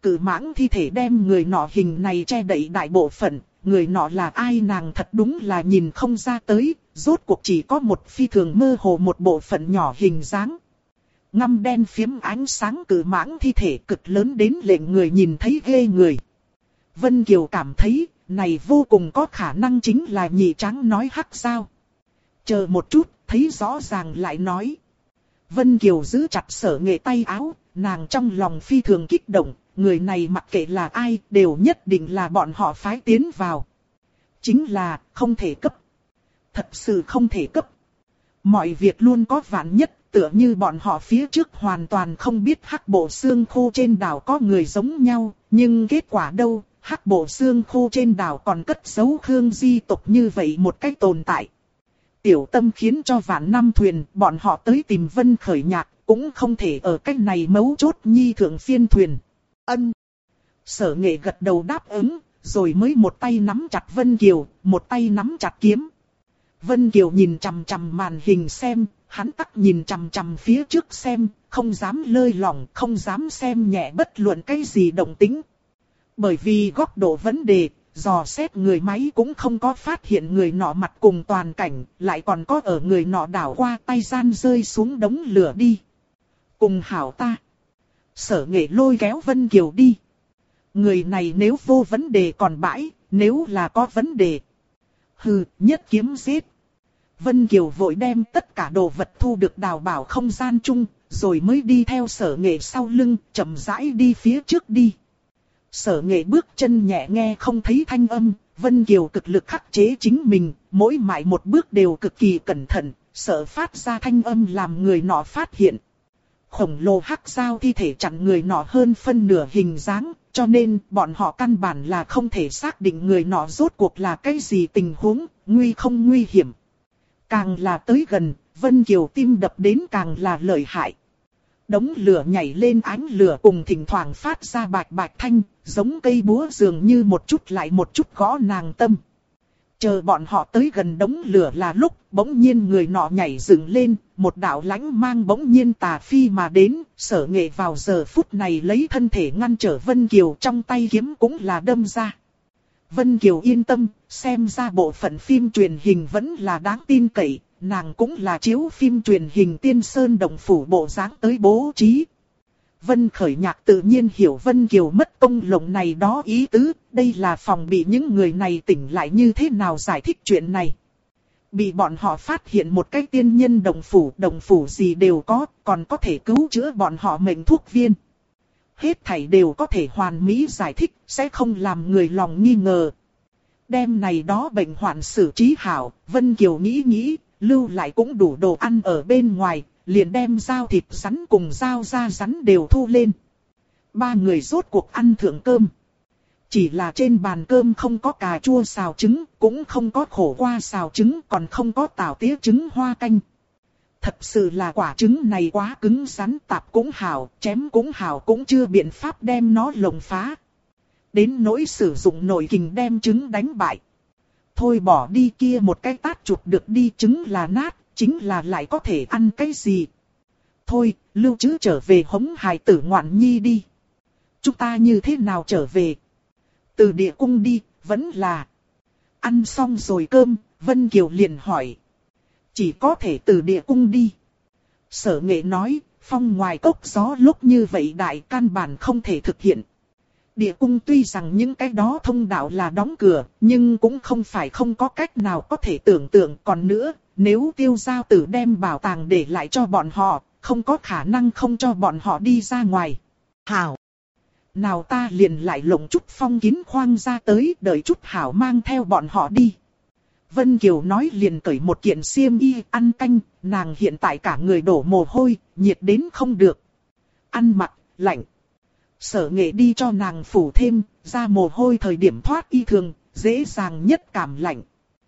thi thể đem người nọ hình này che đậy đại bộ phận, người nọ là ai nàng thật đúng là nhìn không ra tới, rốt cuộc chỉ có một phi thường mơ hồ một bộ phận nhỏ hình dáng. Ngăm đen phiếm ánh sáng cự mãng thi thể cực lớn đến lệnh người nhìn thấy ghê người. Vân Kiều cảm thấy, này vô cùng có khả năng chính là Nhị Tráng nói hắc giao. Chờ một chút, thấy rõ ràng lại nói. Vân Kiều giữ chặt Sở Nghệ tay áo, nàng trong lòng phi thường kích động, người này mặc kệ là ai, đều nhất định là bọn họ phái tiến vào. Chính là, không thể cấp. Thật sự không thể cấp. Mọi việc luôn có vạn nhất, tựa như bọn họ phía trước hoàn toàn không biết Hắc Bộ Xương Khô trên đảo có người giống nhau, nhưng kết quả đâu, Hắc Bộ Xương Khô trên đảo còn cất giấu Khương Di tộc như vậy một cách tồn tại. Tiểu Tâm khiến cho vạn năm thuyền, bọn họ tới tìm Vân Khởi Nhạc, cũng không thể ở cách này mấu chốt nhi thượng phiên thuyền. Ân. Sở Nghệ gật đầu đáp ứng, rồi mới một tay nắm chặt Vân Kiều, một tay nắm chặt kiếm. Vân Kiều nhìn chằm chằm màn hình xem, hắn tắc nhìn chằm chằm phía trước xem, không dám lơi lỏng, không dám xem nhẹ bất luận cái gì động tĩnh. Bởi vì góc độ vấn đề, dò xét người máy cũng không có phát hiện người nọ mặt cùng toàn cảnh, lại còn có ở người nọ đảo qua tay gian rơi xuống đống lửa đi. Cùng hảo ta. Sở Nghệ lôi kéo Vân Kiều đi. Người này nếu vô vấn đề còn bãi, nếu là có vấn đề. Hừ, nhất kiếm giết. Vân Kiều vội đem tất cả đồ vật thu được Đào Bảo không gian chung, rồi mới đi theo Sở Nghệ sau lưng, chậm rãi đi phía trước đi. Sở Nghệ bước chân nhẹ nghe không thấy thanh âm, Vân Kiều cực lực khắc chế chính mình, mỗi mại một bước đều cực kỳ cẩn thận, sợ phát ra thanh âm làm người nọ phát hiện. Khổng lồ hắc giao thi thể chặn người nọ hơn phân nửa hình dáng, cho nên bọn họ căn bản là không thể xác định người nọ rốt cuộc là cái gì tình huống, nguy không nguy hiểm. Càng là tới gần, Vân Kiều tim đập đến càng là lợi hại. Đống lửa nhảy lên ánh lửa cùng thỉnh thoảng phát ra bạch bạch thanh, giống cây búa dường như một chút lại một chút gõ nàng tâm. Chờ bọn họ tới gần đống lửa là lúc, bỗng nhiên người nọ nhảy dựng lên, một đạo lãnh mang bỗng nhiên tà phi mà đến, Sở Nghệ vào giờ phút này lấy thân thể ngăn trở Vân Kiều, trong tay kiếm cũng là đâm ra. Vân Kiều yên tâm, xem ra bộ phận phim truyền hình vẫn là đáng tin cậy, nàng cũng là chiếu phim truyền hình Tiên Sơn Đồng Phủ bộ dáng tới bố trí. Vân Khởi Nhạc tự nhiên hiểu Vân Kiều mất công lộng này đó ý tứ, đây là phòng bị những người này tỉnh lại như thế nào giải thích chuyện này. Bị bọn họ phát hiện một cái tiên nhân đồng phủ gì đều có, còn có thể cứu chữa bọn họ mệnh thuốc viên. Hết thảy đều có thể hoàn mỹ giải thích, sẽ không làm người lòng nghi ngờ. Đêm này đó bệnh hoạn xử trí hảo, Vân Kiều nghĩ, lưu lại cũng đủ đồ ăn ở bên ngoài, liền đem dao thịt rắn cùng dao da rắn đều thu lên. Ba người rốt cuộc ăn thượng cơm. Chỉ là trên bàn cơm không có cà chua xào trứng, cũng không có khổ qua xào trứng, còn không có tảo tía trứng hoa canh. Thật sự là quả trứng này quá cứng rắn, tạp cũng hảo, chém cũng hảo, cũng chưa biện pháp đem nó lồng phá. Đến nỗi sử dụng nội kình đem trứng đánh bại. Thôi bỏ đi, kia một cái tát chụp được đi, trứng là nát, chính là lại có thể ăn cái gì. Thôi, lưu trữ trở về hống hài tử ngoạn nhi đi. Chúng ta như thế nào trở về? Từ địa cung đi, vẫn là. Ăn xong rồi cơm, Vân Kiều liền hỏi. Chỉ có thể từ địa cung đi. Sở Nghệ nói, phong ngoài cốc gió lúc như vậy đại căn bản không thể thực hiện. Địa cung tuy rằng những cái đó thông đạo là đóng cửa, nhưng cũng không phải không có cách nào có thể tưởng tượng. Còn nữa, nếu Tiêu Giao Tử đem bảo tàng để lại cho bọn họ, không có khả năng không cho bọn họ đi ra ngoài. Hảo! Nào ta liền lại lộng chút phong kín khoang ra tới, đợi chút Hảo mang theo bọn họ đi. Vân Kiều nói liền cởi một kiện xiêm y ăn canh, nàng hiện tại cả người đổ mồ hôi, nhiệt đến không được. Ăn mặc, lạnh. Sở Nghệ đi cho nàng phủ thêm, ra mồ hôi thời điểm thoát y thường, dễ dàng nhất cảm lạnh.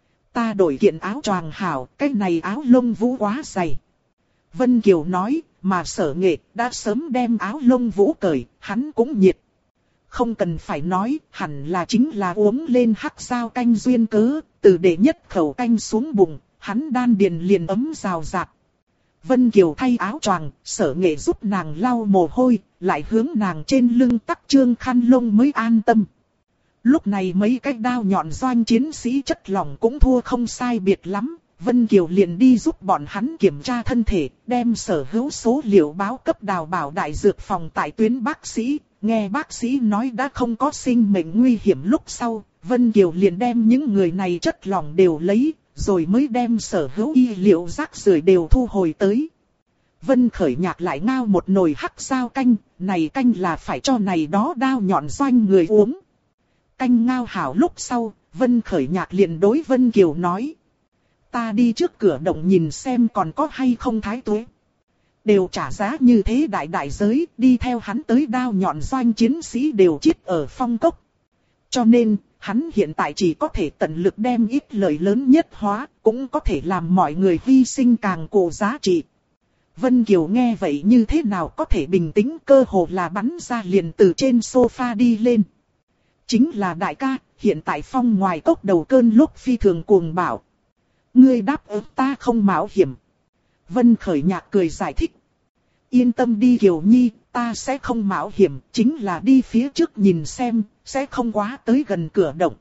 Ta đổi kiện áo choàng hảo, cái này áo lông vũ quá dày. Vân Kiều nói, mà Sở Nghệ đã sớm đem áo lông vũ cởi, hắn cũng nhiệt. Không cần phải nói, hẳn là chính là uống lên hắc sao canh duyên cớ, từ đệ nhất khẩu canh xuống bụng, hắn đan điền liền ấm rào rạt. Vân Kiều thay áo choàng, Sở Nghệ giúp nàng lau mồ hôi, lại hướng nàng trên lưng tắc trương khăn lông mới an tâm. Lúc này mấy cái đao nhọn doanh chiến sĩ chất lỏng cũng thua không sai biệt lắm, Vân Kiều liền đi giúp bọn hắn kiểm tra thân thể, đem sở hữu số liệu báo cấp Đào Bảo đại dược phòng tại tuyến bác sĩ. Nghe bác sĩ nói đã không có sinh mệnh nguy hiểm lúc sau, Vân Kiều liền đem những người này chất lỏng đều lấy, rồi mới đem sở hữu y liệu rác rưởi đều thu hồi tới. Vân Khởi Nhạc lại ngao một nồi hắc sao canh, này canh là phải cho này đó đao nhọn doanh người uống. Canh ngao hảo lúc sau, Vân Khởi Nhạc liền đối Vân Kiều nói. Ta đi trước cửa động nhìn xem còn có hay không thái tuế. Đều trả giá như thế đại giới, đi theo hắn tới đao nhọn doanh chiến sĩ đều chết ở phong cốc. Cho nên, hắn hiện tại chỉ có thể tận lực đem ít lợi lớn nhất hóa, cũng có thể làm mọi người hy sinh càng cổ giá trị. Vân Kiều nghe vậy như thế nào có thể bình tĩnh, cơ hồ là bắn ra liền từ trên sofa đi lên. Chính là đại ca, hiện tại phong ngoài cốc đầu cơn lúc phi thường cuồng bạo. Ngươi đáp ứng ta không mạo hiểm. Vân Khởi Nhạc cười giải thích. Yên tâm đi Kiều Nhi, ta sẽ không mạo hiểm, chính là đi phía trước nhìn xem, sẽ không quá tới gần cửa động.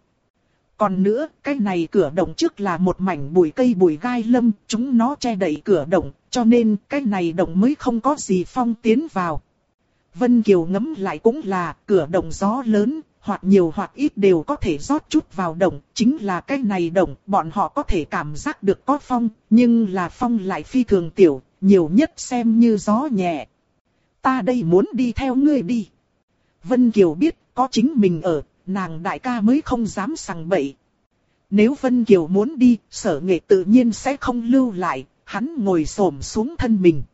Còn nữa, cái này cửa động trước là một mảnh bụi cây bụi gai lâm, chúng nó che đậy cửa động, cho nên cái này động mới không có gì phong tiến vào. Vân Kiều ngẫm lại cũng là, cửa động gió lớn, hoặc nhiều hoặc ít đều có thể rót chút vào động, chính là cái này động, bọn họ có thể cảm giác được có phong, nhưng là phong lại phi thường tiểu, nhiều nhất xem như gió nhẹ. Ta đây muốn đi theo ngươi đi. Vân Kiều biết, có chính mình ở, nàng đại ca mới không dám sằng bậy. Nếu Vân Kiều muốn đi, Sở Nghệ tự nhiên sẽ không lưu lại, hắn ngồi xổm xuống thân mình.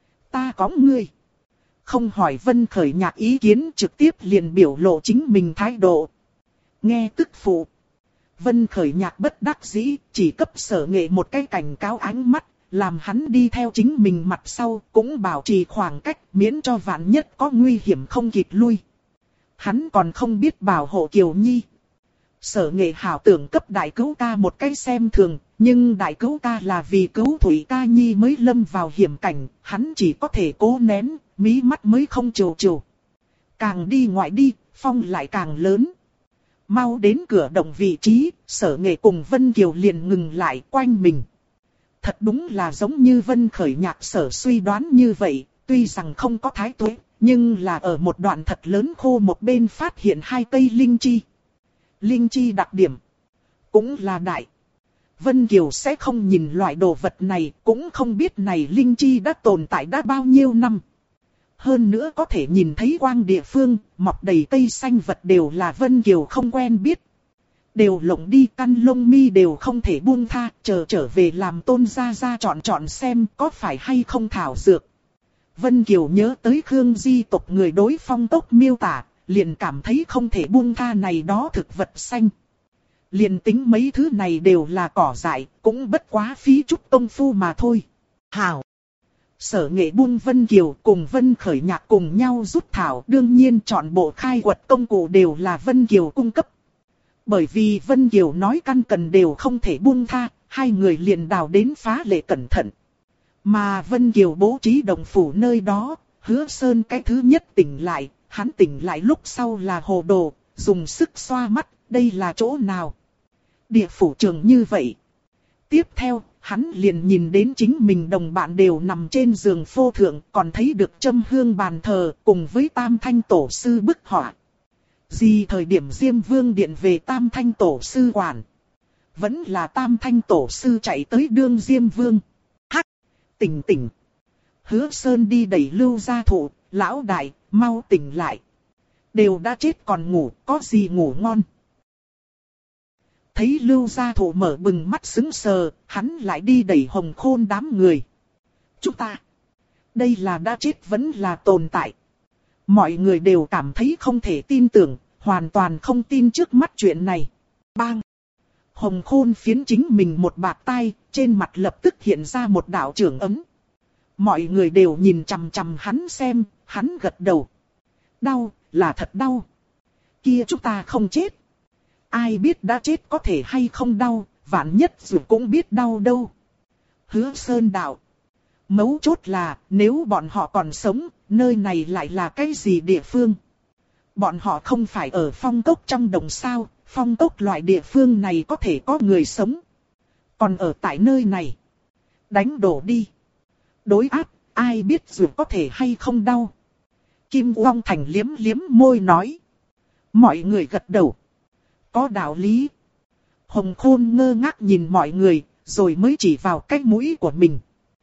Ta có ngươi. Không hỏi Vân Khởi Nhạc ý kiến, trực tiếp liền biểu lộ chính mình thái độ. Nghe tức phụ. Vân Khởi Nhạc bất đắc dĩ, chỉ cấp Sở Nghệ một cái cảnh cáo ánh mắt, làm hắn đi theo chính mình mặt sau, cũng bảo trì khoảng cách, miễn cho vạn nhất có nguy hiểm không kịp lui. Hắn còn không biết bảo hộ Kiều Nhi. Sở Nghệ hảo tưởng cấp đại cứu ca một cái xem thường, nhưng đại cứu ca là vì cứu Thủy Ca Nhi mới lâm vào hiểm cảnh, hắn chỉ có thể cố nén, mí mắt mới không trồ trồ. Càng đi ngoại đi, phong lại càng lớn. Mau đến cửa động vị trí, Sở Nghệ cùng Vân Kiều liền ngừng lại quanh mình. Thật đúng là giống như Vân Khởi Nhạc sở suy đoán như vậy, tuy rằng không có thái tuế, nhưng là ở một đoạn thật lớn khô một bên phát hiện 2 cây linh chi. Linh chi đặc điểm cũng là đại. Vân Kiều sẽ không nhìn loại đồ vật này, cũng không biết này linh chi đã tồn tại đã bao nhiêu năm. Hơn nữa có thể nhìn thấy quang địa phương, mọc đầy cây xanh vật đều là Vân Kiều không quen biết. Đều lộng đi căn lông mi đều không thể buông tha, chờ trở về làm Tôn gia gia chọn xem có phải hay không thảo dược. Vân Kiều nhớ tới Khương Di tộc người đối phong tốc miêu tả, liền cảm thấy không thể buông tha này đó thực vật xanh. Liền tính mấy thứ này đều là cỏ dại, cũng bất quá phí chút công phu mà thôi. Hảo! Sở Nghệ buông Vân Kiều cùng Vân Khởi Nhạc cùng nhau rút thảo, đương nhiên chọn bộ khai quật công cụ đều là Vân Kiều cung cấp. Bởi vì Vân Kiều nói căn cần đều không thể buông tha, hai người liền đào đến phá lệ cẩn thận. Mà Vân Kiều bố trí đồng phủ nơi đó, Hứa Sơn cái thứ nhất tỉnh lại, hắn tỉnh lại lúc sau là hồ đồ, dùng sức xoa mắt, đây là chỗ nào? Địa phủ trường như vậy. Tiếp theo, hắn liền nhìn đến chính mình đồng bạn đều nằm trên giường phô thượng, còn thấy được châm hương bàn thờ cùng với Tam Thanh Tổ Sư bức họa. Gì thời điểm Diêm Vương điện về Tam Thanh Tổ Sư quản? Vẫn là Tam Thanh Tổ Sư chạy tới đương Diêm Vương. Hắc! Tỉnh tỉnh! Hứa Sơn đi đẩy Lưu Gia Thụ, lão đại, mau tỉnh lại. Đều đã chết còn ngủ, có gì ngủ ngon. Thấy Lưu Gia Thụ mở bừng mắt sững sờ, hắn lại đi đẩy Hồng Khôn đám người. Chúng ta, đây là đã chết vẫn là tồn tại. Mọi người đều cảm thấy không thể tin tưởng, hoàn toàn không tin trước mắt chuyện này. Bang! Hồng Khôn phiến chính mình một bạt tai, trên mặt lập tức hiện ra một đạo trưởng ấm. Mọi người đều nhìn chằm chằm hắn xem, hắn gật đầu. Đau, là thật đau. Kia chúng ta không chết. Ai biết đã chết có thể hay không đau, vạn nhất dù cũng biết đau đâu. Hứa Sơn đạo. Mấu chốt là, nếu bọn họ còn sống, nơi này lại là cái gì địa phương? Bọn họ không phải ở phong cốc trong đồng sao, phong cốc loại địa phương này có thể có người sống. Còn ở tại nơi này, đánh đổ đi. Đối áp, ai biết dù có thể hay không đau. Kim Uông Thành liếm liếm môi nói. Mọi người gật đầu. Có đạo lý. Hồng Khôn ngơ ngác nhìn mọi người, rồi mới chỉ vào cái mũi của mình.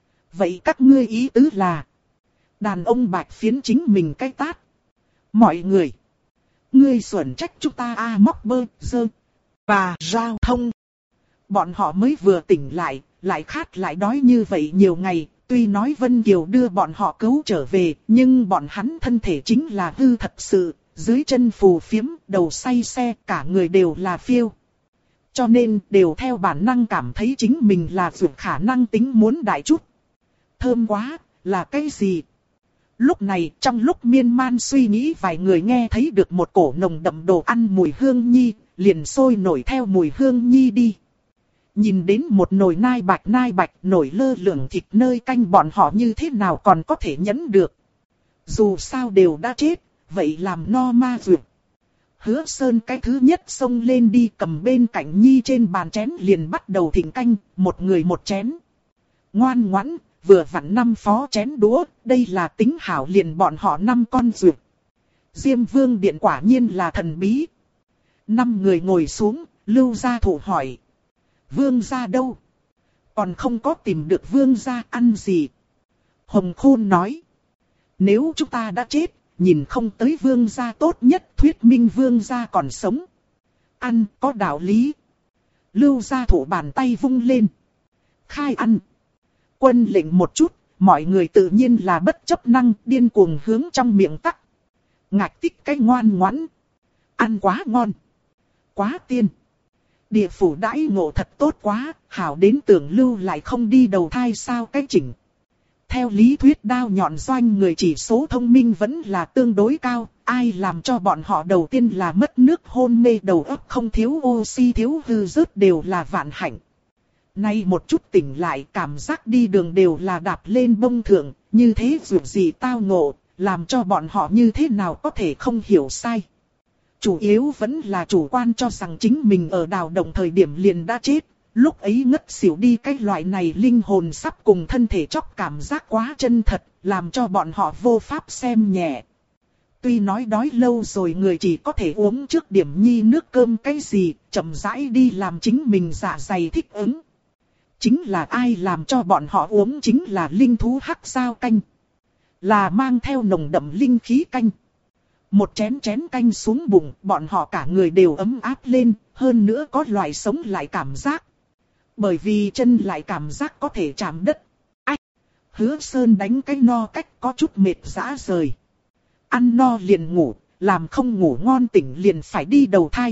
Vậy các ngươi ý tứ là, đàn ông bạch phiến chính mình cái tát. Mọi người, ngươi xuẩn trách chúng ta móc bơ, dơ, và giao thông. Bọn họ mới vừa tỉnh lại khát lại đói như vậy nhiều ngày. Tuy nói Vân Kiều đưa bọn họ cứu trở về, nhưng bọn hắn thân thể chính là hư thật sự, dưới chân phù phiếm, đầu say xe, cả người đều là phiêu. Cho nên đều theo bản năng cảm thấy chính mình là vượt khả năng tính muốn đại chút. Thơm quá, là cái gì? Lúc này, trong lúc miên man suy nghĩ vài người nghe thấy được một cổ nồng đậm đồ ăn mùi hương nhi, liền sôi nổi theo mùi hương nhi đi. Nhìn đến một nồi nai bạch nổi lơ lửng thịt nơi canh, bọn họ như thế nào còn có thể nhẫn được. Dù sao đều đã chết, vậy làm no ma dược. Hứa Sơn cái thứ nhất xông lên đi cầm bên cạnh nhi trên bàn chén liền bắt đầu thịnh canh, một người một chén. Ngoan ngoãn, vừa vặn 5 phó chén đũa, đây là tính hảo liền bọn họ 5 con dược. Diêm Vương điện quả nhiên là thần bí. 5 người ngồi xuống, Lưu Gia Thụ hỏi. Vương gia đâu? Còn không có tìm được vương gia ăn gì. Hồng Khôn nói. Nếu chúng ta đã chết, nhìn không tới vương gia tốt nhất thuyết minh vương gia còn sống. Ăn có đạo lý. Lưu Gia Thụ bàn tay vung lên. Khai ăn. Quân lệnh một chút, mọi người tự nhiên là bất chấp năng điên cuồng hướng trong miệng tắc. Ngạch tích cái ngoan ngoãn. Ăn quá ngon. Quá tiên. Địa phủ đãi ngộ thật tốt quá, hảo đến tưởng lưu lại không đi đầu thai sao cái chỉnh. Theo lý thuyết đao nhọn doanh người chỉ số thông minh vẫn là tương đối cao, ai làm cho bọn họ đầu tiên là mất nước hôn mê đầu óc không thiếu oxy thiếu hư rớt đều là vạn hạnh. Nay một chút tỉnh lại cảm giác đi đường đều là đạp lên bông thượng, như thế dù gì tao ngộ, làm cho bọn họ như thế nào có thể không hiểu sai. Chủ yếu vẫn là chủ quan cho rằng chính mình ở đào động thời điểm liền đã chết, lúc ấy ngất xỉu đi cái loại này linh hồn sắp cùng thân thể chóc cảm giác quá chân thật, làm cho bọn họ vô pháp xem nhẹ. Tuy nói đói lâu rồi người chỉ có thể uống trước điểm nhi nước cơm cái gì, chậm rãi đi làm chính mình dạ dày thích ứng. Chính là ai làm cho bọn họ uống chính là linh thú hắc sao canh. Là mang theo nồng đậm linh khí canh. Một chén canh xuống bụng, bọn họ cả người đều ấm áp lên, hơn nữa có loại sống lại cảm giác. Bởi vì chân lại cảm giác có thể chạm đất. Ách! Hứa Sơn đánh cái no cách có chút mệt rã rời. Ăn no liền ngủ, làm không ngủ ngon tỉnh liền phải đi đầu thai.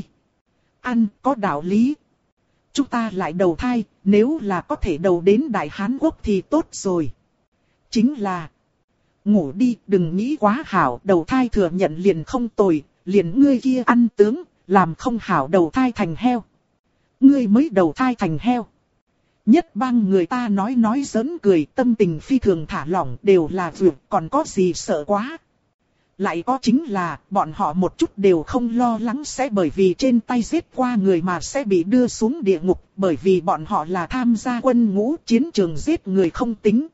Ăn có đạo lý. Chúng ta lại đầu thai, nếu là có thể đầu đến Đại Hán Quốc thì tốt rồi. Chính là... Ngủ đi, đừng nghĩ quá hảo, đầu thai thừa nhận liền không tồi, liền ngươi kia ăn tướng, làm không hảo đầu thai thành heo. Ngươi mới đầu thai thành heo. Nhất bang người ta nói giỡn cười, tâm tình phi thường thả lỏng đều là vượt, còn có gì sợ quá. Lại có chính là, bọn họ một chút đều không lo lắng sẽ bởi vì trên tay giết qua người mà sẽ bị đưa xuống địa ngục, bởi vì bọn họ là tham gia quân ngũ, chiến trường giết người không tính.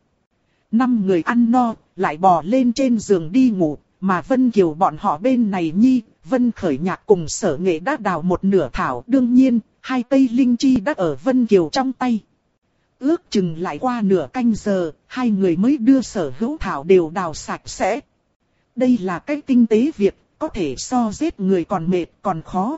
5 người ăn no, lại bò lên trên giường đi ngủ, mà Vân Kiều bọn họ bên này nhi, Vân Khởi Nhạc cùng Sở Nghệ đã đào một nửa thảo, đương nhiên, 2 cây linh chi đã ở Vân Kiều trong tay. Ước chừng lại qua nửa canh giờ, 2 người mới đưa sở hữu thảo đều đào sạch sẽ. Đây là cái tinh tế việc, có thể so giết người còn mệt còn khó.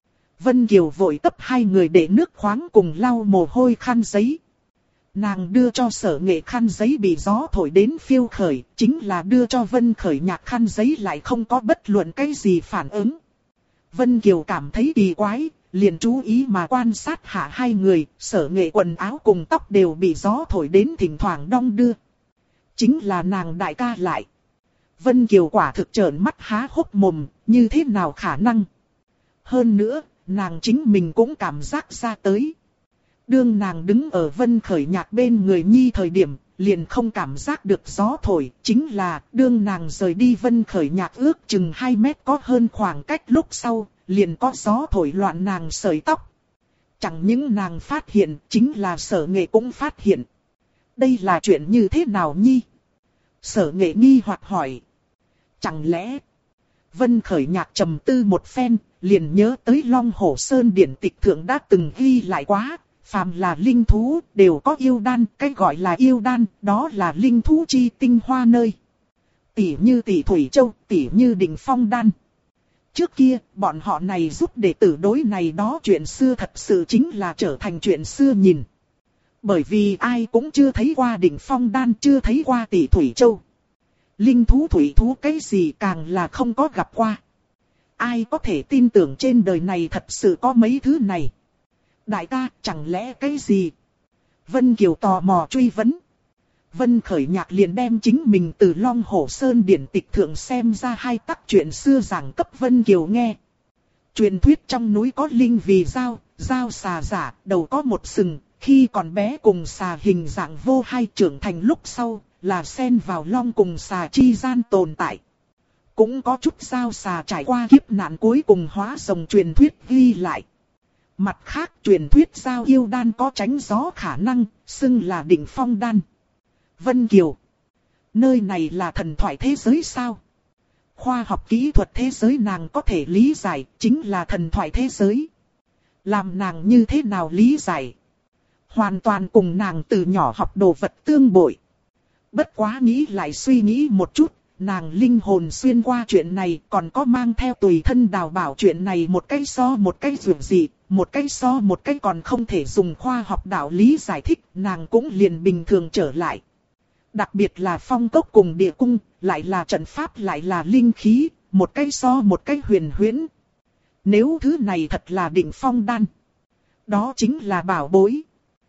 Vân Kiều vội cấp 2 người để nước khoáng cùng lau mồ hôi khăn giấy. Nàng đưa cho Sở Nghệ khăn giấy bị gió thổi đến phiêu khởi, chính là đưa cho Vân Khởi Nhạc khăn giấy lại không có bất luận cái gì phản ứng. Vân Kiều cảm thấy kỳ quái, liền chú ý mà quan sát hạ 2 người, Sở Nghệ quần áo cùng tóc đều bị gió thổi đến thỉnh thoảng đong đưa. Chính là nàng đại ca lại. Vân Kiều quả thực trợn mắt há hốc mồm, như thế nào khả năng? Hơn nữa, nàng chính mình cũng cảm giác ra tới. Đương nàng đứng ở Vân Khởi Nhạc bên người nhi thời điểm, liền không cảm giác được gió thổi. Chính là, đương nàng rời đi Vân Khởi Nhạc ước chừng 2 mét có hơn khoảng cách lúc sau, liền có gió thổi loạn nàng sợi tóc. Chẳng những nàng phát hiện, chính là Sở Nghệ cũng phát hiện. Đây là chuyện như thế nào nhi? Sở Nghệ nghi hoặc hỏi. Chẳng lẽ... Vân Khởi Nhạc trầm tư một phen, liền nhớ tới Long Hổ Sơn điển tịch thượng đã từng ghi lại quá. Phàm là linh thú, đều có yêu đan, cái gọi là yêu đan, đó là linh thú chi tinh hoa nơi. Tỉ như Tỷ Thủy Châu, tỉ như Đỉnh Phong Đan. Trước kia, bọn họ này giúp đệ tử đối này đó chuyện xưa thật sự chính là trở thành chuyện xưa nhìn. Bởi vì ai cũng chưa thấy qua Đỉnh Phong Đan, chưa thấy qua Tỷ Thủy Châu. Linh thú thủy thú cái gì càng là không có gặp qua. Ai có thể tin tưởng trên đời này thật sự có mấy thứ này. Đại ca, chẳng lẽ cái gì? Vân Kiều tò mò truy vấn. Vân Khởi Nhạc liền đem chính mình từ Long Hổ Sơn điển tịch thượng xem ra 2 tắc chuyện xưa giảng cấp Vân Kiều nghe. Truyền thuyết trong núi có linh vì dao xà giả, đầu có một sừng, khi còn bé cùng xà hình dạng vô hai, trưởng thành lúc sau, là xen vào long cùng xà chi gian tồn tại. Cũng có chút dao xà trải qua kiếp nạn cuối cùng hóa rồng truyền thuyết ghi lại. Mặt khác truyền thuyết giao yêu đan có tránh gió khả năng, xưng là Đỉnh Phong Đan. Vân Kiều. Nơi này là thần thoại thế giới sao? Khoa học kỹ thuật thế giới nàng có thể lý giải, chính là thần thoại thế giới. Làm nàng như thế nào lý giải? Hoàn toàn cùng nàng từ nhỏ học đồ vật tương bội. Bất quá nghĩ lại suy nghĩ một chút, nàng linh hồn xuyên qua chuyện này còn có mang theo tùy thân đào bảo chuyện này một cái so một cái dường gì, một cái so một cái còn không thể dùng khoa học đạo lý giải thích, nàng cũng liền bình thường trở lại. Đặc biệt là phong cốc cùng địa cung, lại là trận pháp lại là linh khí, một cái so một cái huyền huyễn. Nếu thứ này thật là Đỉnh Phong Đan, đó chính là bảo bối.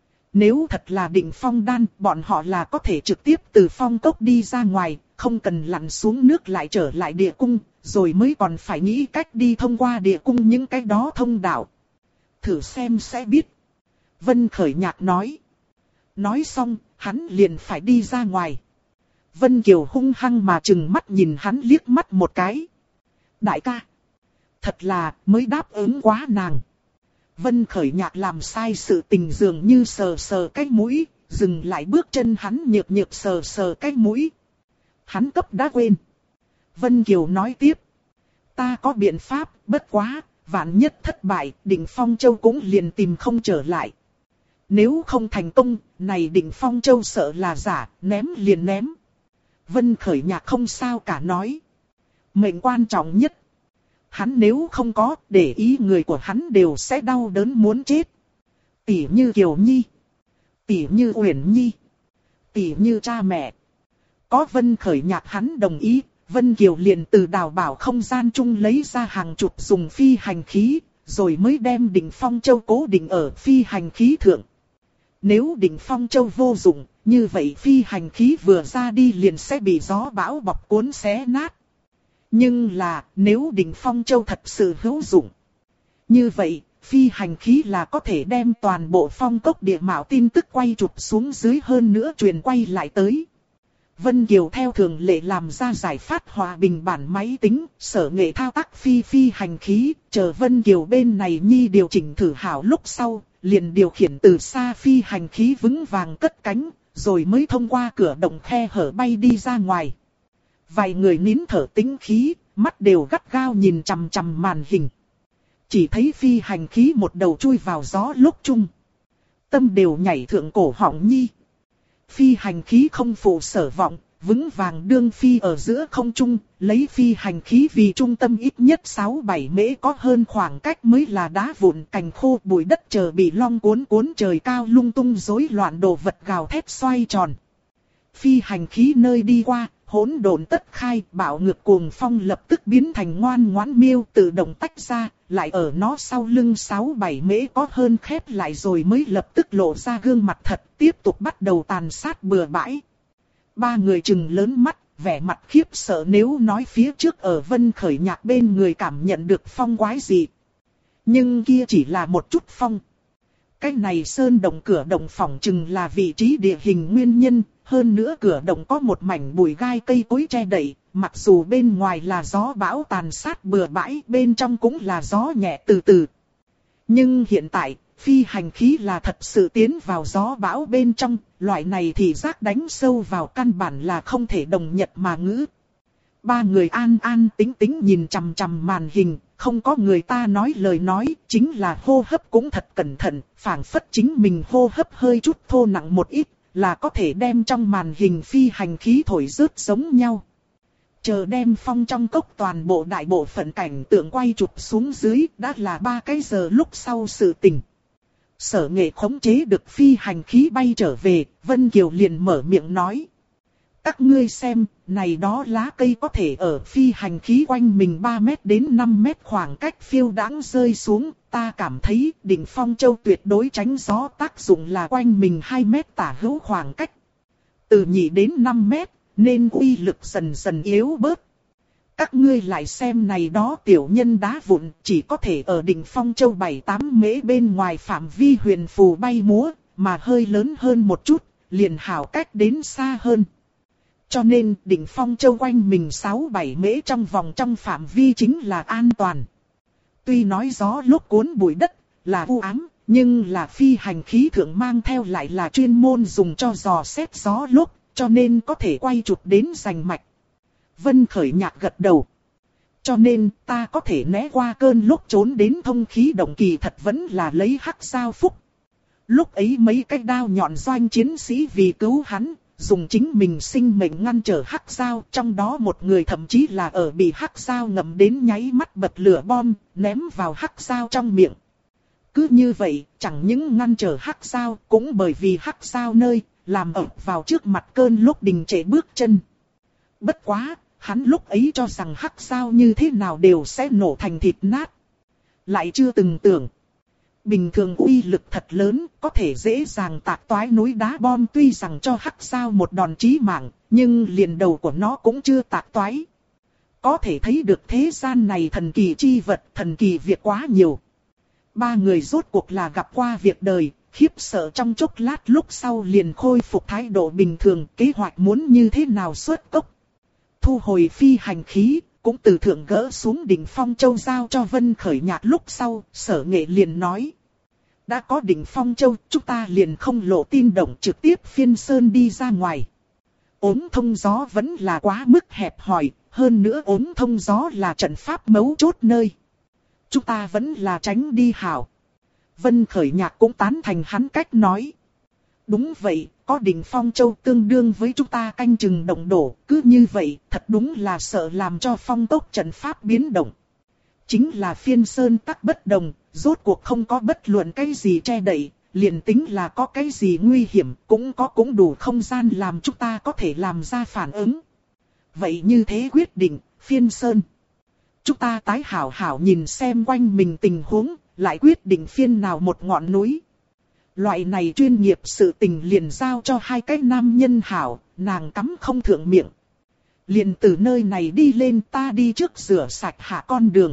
Nếu thật là Đỉnh Phong Đan, bọn họ là có thể trực tiếp từ phong cốc đi ra ngoài, không cần lặn xuống nước lại trở lại địa cung, rồi mới còn phải nghĩ cách đi thông qua địa cung những cái đó thông đạo. Thử xem sẽ biết. Vân Khởi Nhạc nói. Nói xong, hắn liền phải đi ra ngoài. Vân Kiều hung hăng mà trừng mắt nhìn hắn liếc mắt một cái. Đại ca. Thật là mới đáp ứng quá nàng. Vân Khởi Nhạc làm sai sự tình dường như sờ sờ cái mũi, dừng lại bước chân hắn nhược nhược sờ sờ cái mũi. Hắn cấp đã quên. Vân Kiều nói tiếp. Ta có biện pháp, bất quá, vạn nhất thất bại, Đỉnh Phong Châu cũng liền tìm không trở lại. Nếu không thành công, này Đỉnh Phong Châu sợ là giả, ném liền ném. Vân Khởi Nhạc không sao cả nói. Mệnh quan trọng nhất. Hắn nếu không có, để ý người của hắn đều sẽ đau đớn muốn chết. Tỉ như Kiều Nhi. Tỉ như Uyển Nhi. Tỉ như cha mẹ. Có Vân Khởi Nhạc hắn đồng ý, Vân Kiều liền từ đào bảo không gian chung lấy ra hàng chục dùng phi hành khí, rồi mới đem Đỉnh Phong Châu cố định ở phi hành khí thượng. Nếu Đỉnh Phong Châu vô dụng, như vậy phi hành khí vừa ra đi liền sẽ bị gió bão bọc cuốn xé nát. Nhưng là, nếu Đỉnh Phong Châu thật sự hữu dụng, như vậy, phi hành khí là có thể đem toàn bộ phong cốc địa mạo tin tức quay chụp xuống dưới hơn nữa truyền quay lại tới. Vân Kiều theo thường lệ làm ra giải phát hòa bình bản máy tính, Sở Nghệ thao tác phi hành khí, chờ Vân Kiều bên này nhi điều chỉnh thử hảo lúc sau, liền điều khiển từ xa phi hành khí vững vàng cất cánh, rồi mới thông qua cửa động khe hở bay đi ra ngoài. Vài người nín thở tĩnh khí, mắt đều gắt gao nhìn chằm chằm màn hình. Chỉ thấy phi hành khí một đầu chui vào gió lúc chung. Tâm đều nhảy thượng cổ họng nhi. Phi hành khí không phụ sở vọng, vững vàng đương phi ở giữa không trung, lấy phi hành khí vì trung tâm ít nhất 6-7 mễ có hơn khoảng cách mới là đá vụn cành khô bụi đất chờ bị long cuốn cuốn trời cao lung tung rối loạn đồ vật gào thét xoay tròn. Phi hành khí nơi đi qua, hỗn độn tất khai, bạo ngược cuồng phong lập tức biến thành ngoan ngoãn miêu tự động tách ra, lại ở nó sau lưng 6-7 mễ có hơn khép lại rồi mới lập tức lộ ra gương mặt thật, tiếp tục bắt đầu tàn sát bừa bãi. Ba người trừng lớn mắt, vẻ mặt khiếp sợ nếu nói phía trước ở Vân Khởi Nhạc bên người cảm nhận được phong quái gì. Nhưng kia chỉ là một chút phong. Cái này sơn động cửa động phỏng chừng là vị trí địa hình nguyên nhân, hơn nữa cửa động có một mảnh bụi gai cây cối che đậy, mặc dù bên ngoài là gió bão tàn sát bừa bãi, bên trong cũng là gió nhẹ từ từ. Nhưng hiện tại, phi hành khí là thật sự tiến vào gió bão bên trong, loại này thì giác đánh sâu vào căn bản là không thể đồng nhật mà ngữ. Ba người an an tính tính nhìn chằm chằm màn hình, không có người ta nói lời nói, chính là hô hấp cũng thật cẩn thận, phảng phất chính mình hô hấp hơi chút thô nặng một ít, là có thể đem trong màn hình phi hành khí thổi rớt giống nhau. Chờ đem phong trong cốc toàn bộ đại bộ phận cảnh tượng quay chụp xuống dưới, đã là 3 cái giờ lúc sau sự tình. Sở Nghệ khống chế được phi hành khí bay trở về, Vân Kiều liền mở miệng nói. Các ngươi xem, này đó lá cây có thể ở phi hành khí quanh mình 3 mét đến 5 mét khoảng cách phiêu đãng rơi xuống, ta cảm thấy đỉnh Phong Châu tuyệt đối tránh gió tác dụng là quanh mình 2 mét tả hữu khoảng cách. Từ nhị đến 5 mét, nên uy lực dần dần yếu bớt. Các ngươi lại xem này đó tiểu nhân đá vụn chỉ có thể ở đỉnh Phong Châu 7-8 mễ bên ngoài phạm vi huyền phù bay múa, mà hơi lớn hơn một chút, liền hảo cách đến xa hơn. Cho nên đỉnh Phong Châu quanh mình 6-7 mễ trong vòng trong phạm vi chính là an toàn. Tuy nói gió lúc cuốn bụi đất là u ám, nhưng là phi hành khí thượng mang theo lại là chuyên môn dùng cho dò xét gió lúc, cho nên có thể quay chụp đến rành mạch. Vân Khởi Nhạc gật đầu. Cho nên ta có thể né qua cơn lúc trốn đến thông khí động kỳ thật vẫn là lấy hắc giao phúc. Lúc ấy mấy cái đao nhọn doanh chiến sĩ vì cứu hắn, dùng chính mình sinh mệnh ngăn trở hắc giao, trong đó một người thậm chí là ở bị hắc giao ngậm đến nháy mắt bật lửa bom, ném vào hắc giao trong miệng. Cứ như vậy, chẳng những ngăn trở hắc giao, cũng bởi vì hắc giao nơi, làm ập vào trước mặt cơn lúc đình trệ bước chân. Bất quá, hắn lúc ấy cho rằng hắc giao như thế nào đều sẽ nổ thành thịt nát. Lại chưa từng tưởng. Bình thường uy lực thật lớn, có thể dễ dàng tạc toái núi đá bom, tuy rằng cho hắc giao một đòn chí mạng, nhưng liền đầu của nó cũng chưa tạc toái. Có thể thấy được thế gian này thần kỳ chi vật, thần kỳ việc quá nhiều. Ba người rốt cuộc là gặp qua việc đời, khiếp sợ trong chốc lát lúc sau liền khôi phục thái độ bình thường, kế hoạch muốn như thế nào xuất cốc. Thu hồi phi hành khí, cũng từ thượng gỡ xuống đỉnh Phong Châu giao cho Vân Khởi Nhạc lúc sau, Sở Nghệ liền nói. Đã có đỉnh Phong Châu, chúng ta liền không lộ tin động trực tiếp phiên sơn đi ra ngoài. Ống thông gió vẫn là quá mức hẹp hòi, hơn nữa ống thông gió là trận pháp mấu chốt nơi. Chúng ta vẫn là tránh đi hảo. Vân Khởi Nhạc cũng tán thành hắn cách nói. Đúng vậy, có đỉnh Phong Châu tương đương với chúng ta canh chừng động đổ, cứ như vậy, thật đúng là sợ làm cho phong tốc trận pháp biến động. Chính là phiên sơn tắc bất đồng, rốt cuộc không có bất luận cái gì che đậy, liền tính là có cái gì nguy hiểm, cũng đủ không gian làm chúng ta có thể làm ra phản ứng. Vậy như thế quyết định, phiên sơn. Chúng ta tái hảo hảo nhìn xem quanh mình tình huống, lại quyết định phiên nào một ngọn núi. Loại này chuyên nghiệp sự tình liền giao cho hai cái nam nhân hảo, nàng cắm không thượng miệng. Liền từ nơi này đi lên, ta đi trước rửa sạch hạ con đường.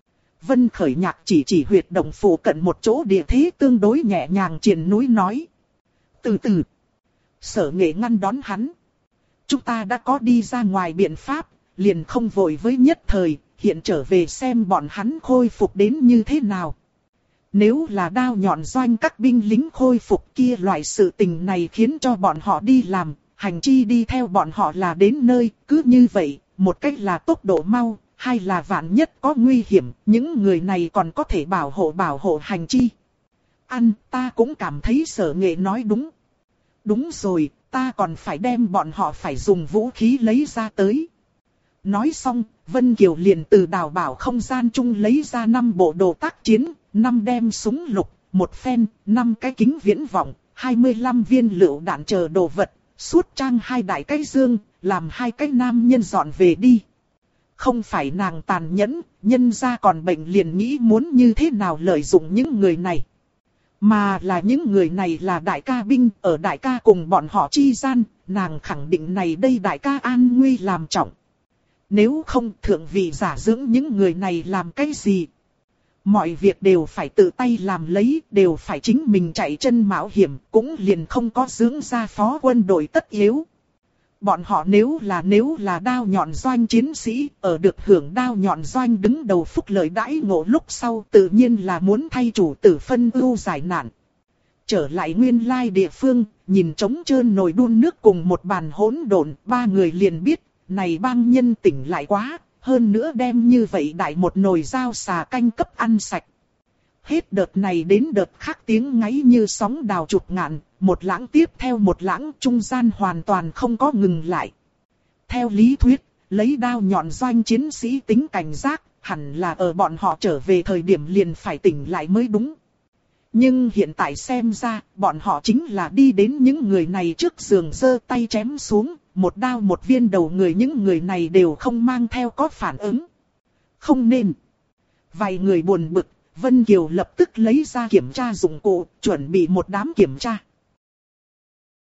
Vân Khởi Nhạc chỉ huyệt động phủ cận một chỗ địa thế tương đối nhẹ nhàng triền núi nói. Từ từ. Sở Nghệ ngăn đón hắn. chúng ta đã có đi ra ngoài biện pháp, liền không vội với nhất thời, hiện trở về xem bọn hắn khôi phục đến như thế nào. Nếu là đao nhọn doanh các binh lính khôi phục kia, loại sự tình này khiến cho bọn họ đi làm, hành chi đi theo bọn họ là đến nơi, cứ như vậy, một cách là tốc độ mau, hai là vạn nhất có nguy hiểm, những người này còn có thể bảo hộ hành chi. Ta cũng cảm thấy Sở Nghệ nói đúng. Đúng rồi, ta còn phải đem bọn họ phải dùng vũ khí lấy ra tới. Nói xong, Vân Kiều liền từ đào bảo không gian chung lấy ra 5 bộ đồ tác chiến, 5 đem súng lục, 1 phen, 5 cái kính viễn vọng, 25 viên lựu đạn chờ đồ vật, suốt trang 2 đại cái dương, làm 2 cái nam nhân dọn về đi. Không phải nàng tàn nhẫn, nhân ra còn bệnh liền nghĩ muốn như thế nào lợi dụng những người này. Mà là những người này là đại ca binh, ở đại ca cùng bọn họ chi gian, nàng khẳng định này đây đại ca an nguy làm trọng. Nếu không, thượng vị giả dưỡng những người này làm cái gì? Mọi việc đều phải tự tay làm lấy, đều phải chính mình chạy chân mạo hiểm, cũng liền không có dưỡng ra phó quân đội tất yếu. Bọn họ nếu là đao nhọn doanh chiến sĩ, ở được hưởng đao nhọn doanh đứng đầu phúc lợi đãi ngộ lúc sau, tự nhiên là muốn thay chủ tử phân ưu giải nạn. Trở lại nguyên lai địa phương, nhìn trống trơn nồi đun nước cùng một bàn hỗn độn, 3 người liền biết, này bang nhân tỉnh lại quá, hơn nữa đem như vậy đại một nồi dao xà canh cấp ăn sạch. Hết đợt này đến đợt khác tiếng ngáy như sóng đào chục ngạn, một lãng tiếp theo một lãng, trung gian hoàn toàn không có ngừng lại. Theo lý thuyết, lấy đao nhọn doanh chiến sĩ tính cảnh giác, hẳn là ở bọn họ trở về thời điểm liền phải tỉnh lại mới đúng. Nhưng hiện tại xem ra, bọn họ chính là đi đến những người này trước giường giơ tay chém xuống, một đao một viên đầu người, những người này đều không mang theo có phản ứng. Không nên. Vài người buồn bực, Vân Kiều lập tức lấy ra kiểm tra dụng cụ, chuẩn bị một đám kiểm tra.